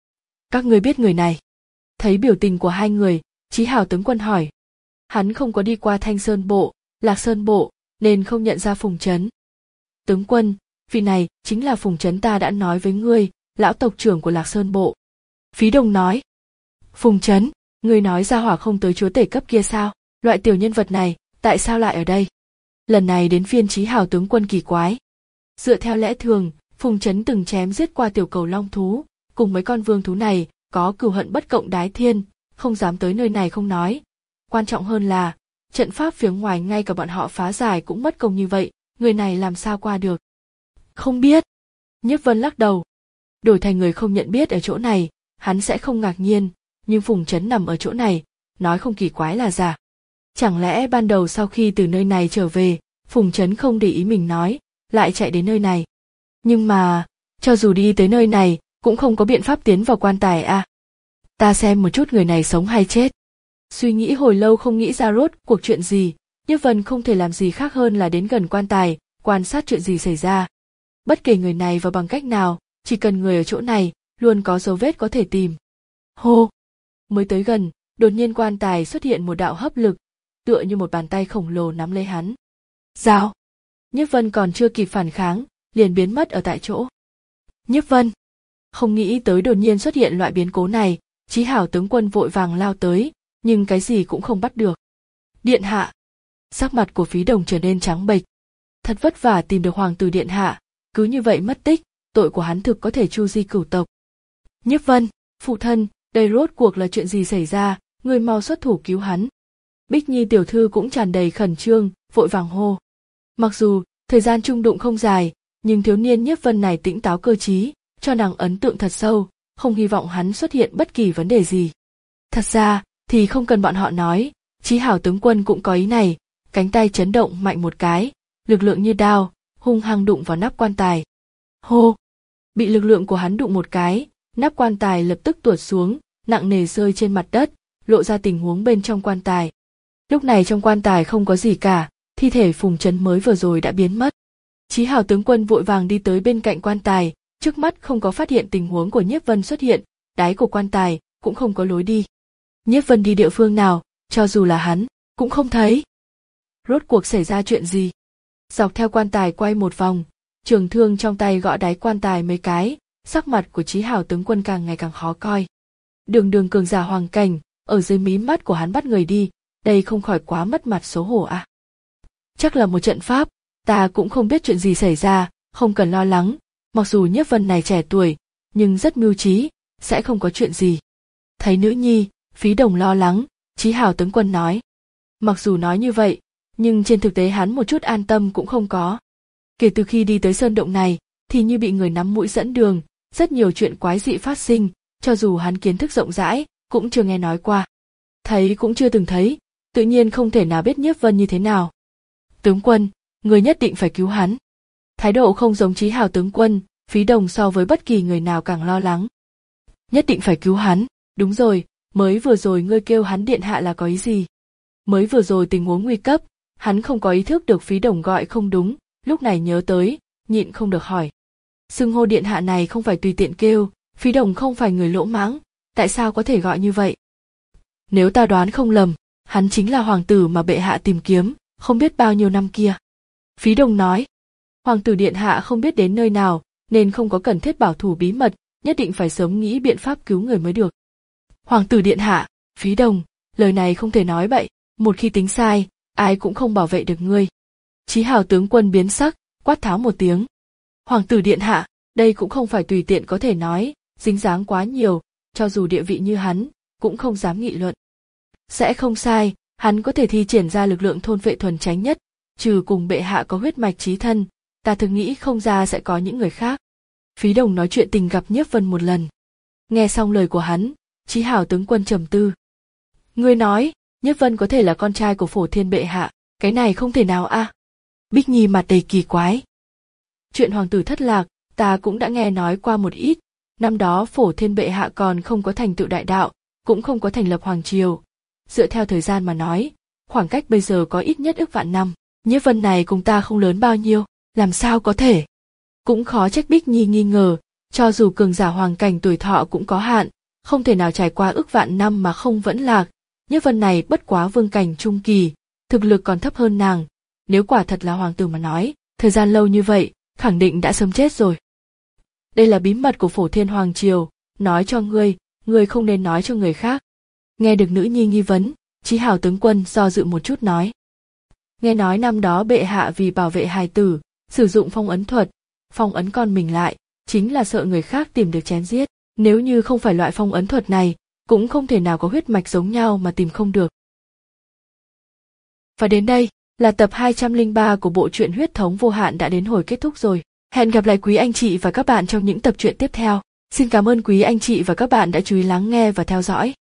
Các ngươi biết người này? Thấy biểu tình của hai người, Chí Hào tướng quân hỏi. Hắn không có đi qua Thanh Sơn Bộ, Lạc Sơn Bộ, nên không nhận ra Phùng Trấn. Tướng quân, vị này chính là Phùng Trấn ta đã nói với ngươi, lão tộc trưởng của Lạc Sơn Bộ. Phí Đồng nói. Phùng Trấn, ngươi nói ra hỏa không tới chúa tể cấp kia sao? Loại tiểu nhân vật này, tại sao lại ở đây? Lần này đến phiên Chí Hào tướng quân kỳ quái. Dựa theo lẽ thường, Phùng Trấn từng chém giết qua tiểu cầu long thú, cùng mấy con vương thú này có cừu hận bất cộng đái thiên, không dám tới nơi này không nói. Quan trọng hơn là, trận pháp phía ngoài ngay cả bọn họ phá giải cũng mất công như vậy, người này làm sao qua được? Không biết. Nhiếp Vân lắc đầu. Đổi thành người không nhận biết ở chỗ này, hắn sẽ không ngạc nhiên, nhưng Phùng Trấn nằm ở chỗ này, nói không kỳ quái là giả. Chẳng lẽ ban đầu sau khi từ nơi này trở về, Phùng Trấn không để ý mình nói, lại chạy đến nơi này. Nhưng mà, cho dù đi tới nơi này, cũng không có biện pháp tiến vào quan tài à. Ta xem một chút người này sống hay chết. Suy nghĩ hồi lâu không nghĩ ra rốt cuộc chuyện gì, Nhiếp Vân không thể làm gì khác hơn là đến gần quan tài, quan sát chuyện gì xảy ra. Bất kể người này vào bằng cách nào, chỉ cần người ở chỗ này, luôn có dấu vết có thể tìm. Hô! Mới tới gần, đột nhiên quan tài xuất hiện một đạo hấp lực, tựa như một bàn tay khổng lồ nắm lấy hắn. Dao! Nhiếp Vân còn chưa kịp phản kháng, liền biến mất ở tại chỗ. Nhiếp Vân! Không nghĩ tới đột nhiên xuất hiện loại biến cố này, Chí Hảo tướng quân vội vàng lao tới, nhưng cái gì cũng không bắt được. Điện hạ! Sắc mặt của Phí Đồng trở nên trắng bệch. Thật vất vả tìm được hoàng tử điện hạ, cứ như vậy mất tích, tội của hắn thực có thể chu di cửu tộc. Nhiếp Vân, phụ thân, đây rốt cuộc là chuyện gì xảy ra, người mau xuất thủ cứu hắn. Bích Nhi tiểu thư cũng tràn đầy khẩn trương, vội vàng hô. Mặc dù thời gian chung đụng không dài, nhưng thiếu niên Nhiếp Vân này tĩnh táo cơ trí, cho nàng ấn tượng thật sâu, không hy vọng hắn xuất hiện bất kỳ vấn đề gì. Thật ra, thì không cần bọn họ nói, Chí Hảo tướng quân cũng có ý này, cánh tay chấn động mạnh một cái, lực lượng như đao, hung hăng đụng vào nắp quan tài. Hô! Bị lực lượng của hắn đụng một cái, nắp quan tài lập tức tuột xuống, nặng nề rơi trên mặt đất, lộ ra tình huống bên trong quan tài. Lúc này trong quan tài không có gì cả, thi thể Phùng Chấn mới vừa rồi đã biến mất. Chí Hảo tướng quân vội vàng đi tới bên cạnh quan tài, trước mắt không có phát hiện tình huống của Nhiếp Vân xuất hiện, đáy của quan tài cũng không có lối đi. Nhiếp Vân đi địa phương nào, cho dù là hắn, cũng không thấy. Rốt cuộc xảy ra chuyện gì? Dọc theo quan tài quay một vòng, trường thương trong tay gõ đáy quan tài mấy cái, sắc mặt của Chí Hảo tướng quân càng ngày càng khó coi. Đường đường cường giả hoàng cảnh, ở dưới mí mắt của hắn bắt người đi, đây không khỏi quá mất mặt xấu hổ à. Chắc là một trận pháp, ta cũng không biết chuyện gì xảy ra, không cần lo lắng, mặc dù Nhiếp Vân này trẻ tuổi, nhưng rất mưu trí, sẽ không có chuyện gì. Thấy nữ nhi, Phí Đồng lo lắng, Chí Hảo tướng quân nói. Mặc dù nói như vậy, nhưng trên thực tế hắn một chút an tâm cũng không có. Kể từ khi đi tới sơn động này, thì như bị người nắm mũi dẫn đường, rất nhiều chuyện quái dị phát sinh, cho dù hắn kiến thức rộng rãi, cũng chưa nghe nói qua. Thấy cũng chưa từng thấy, tự nhiên không thể nào biết Nhiếp Vân như thế nào. Tướng quân, người nhất định phải cứu hắn. Thái độ không giống Chí Hảo tướng quân, Phí Đồng so với bất kỳ người nào càng lo lắng. Nhất định phải cứu hắn, đúng rồi, mới vừa rồi ngươi kêu hắn điện hạ là có ý gì? Mới vừa rồi tình huống nguy cấp, hắn không có ý thức được Phí Đồng gọi không đúng, lúc này nhớ tới, nhịn không được hỏi. Xưng hô điện hạ này không phải tùy tiện kêu, Phí Đồng không phải người lỗ mãng, tại sao có thể gọi như vậy? Nếu ta đoán không lầm, hắn chính là hoàng tử mà bệ hạ tìm kiếm, không biết bao nhiêu năm kia. Phí Đồng nói, hoàng tử điện hạ không biết đến nơi nào, nên không có cần thiết bảo thủ bí mật, nhất định phải sớm nghĩ biện pháp cứu người mới được. Hoàng tử điện hạ, Phí Đồng, lời này không thể nói bậy, một khi tính sai, ai cũng không bảo vệ được ngươi. Chí Hảo tướng quân biến sắc, quát tháo một tiếng. Hoàng tử điện hạ, đây cũng không phải tùy tiện có thể nói, dính dáng quá nhiều, cho dù địa vị như hắn, cũng không dám nghị luận. Sẽ không sai, hắn có thể thi triển ra lực lượng thôn vệ thuần chánh nhất, trừ cùng bệ hạ có huyết mạch chí thân, ta thực nghĩ không ra sẽ có những người khác. Phí Đồng nói chuyện tình gặp Nhiếp Vân một lần. Nghe xong lời của hắn, Chí Hảo tướng quân trầm tư. Ngươi nói, Nhiếp Vân có thể là con trai của Phổ Thiên bệ hạ, cái này không thể nào a. À? Bích Nhi mặt đầy kỳ quái. Chuyện hoàng tử thất lạc, ta cũng đã nghe nói qua một ít, năm đó Phổ Thiên bệ hạ còn không có thành tựu đại đạo, cũng không có thành lập hoàng triều. Dựa theo thời gian mà nói, khoảng cách bây giờ có ít nhất ức vạn năm, Nhiếp Vân này cùng ta không lớn bao nhiêu, làm sao có thể? Cũng khó trách Bích Nhi nghi ngờ, cho dù cường giả hoàng cảnh tuổi thọ cũng có hạn, không thể nào trải qua ức vạn năm mà không vẫn lạc. Nhiếp Vân này bất quá vương cảnh trung kỳ, thực lực còn thấp hơn nàng, nếu quả thật là hoàng tử mà nói, thời gian lâu như vậy, khẳng định đã sớm chết rồi. Đây là bí mật của Phổ Thiên hoàng triều, nói cho ngươi, ngươi không nên nói cho người khác. Nghe được nữ nhi nghi vấn, Chí Hảo tướng quân do dự một chút nói. Nghe nói năm đó bệ hạ vì bảo vệ hài tử, sử dụng phong ấn thuật, phong ấn con mình lại, chính là sợ người khác tìm được chém giết. Nếu như không phải loại phong ấn thuật này, cũng không thể nào có huyết mạch giống nhau mà tìm không được. Và đến đây, là tập hai trăm lẻ ba của bộ truyện Huyết thống vô hạn đã đến hồi kết thúc rồi. Hẹn gặp lại quý anh chị và các bạn trong những tập truyện tiếp theo. Xin cảm ơn quý anh chị và các bạn đã chú ý lắng nghe và theo dõi.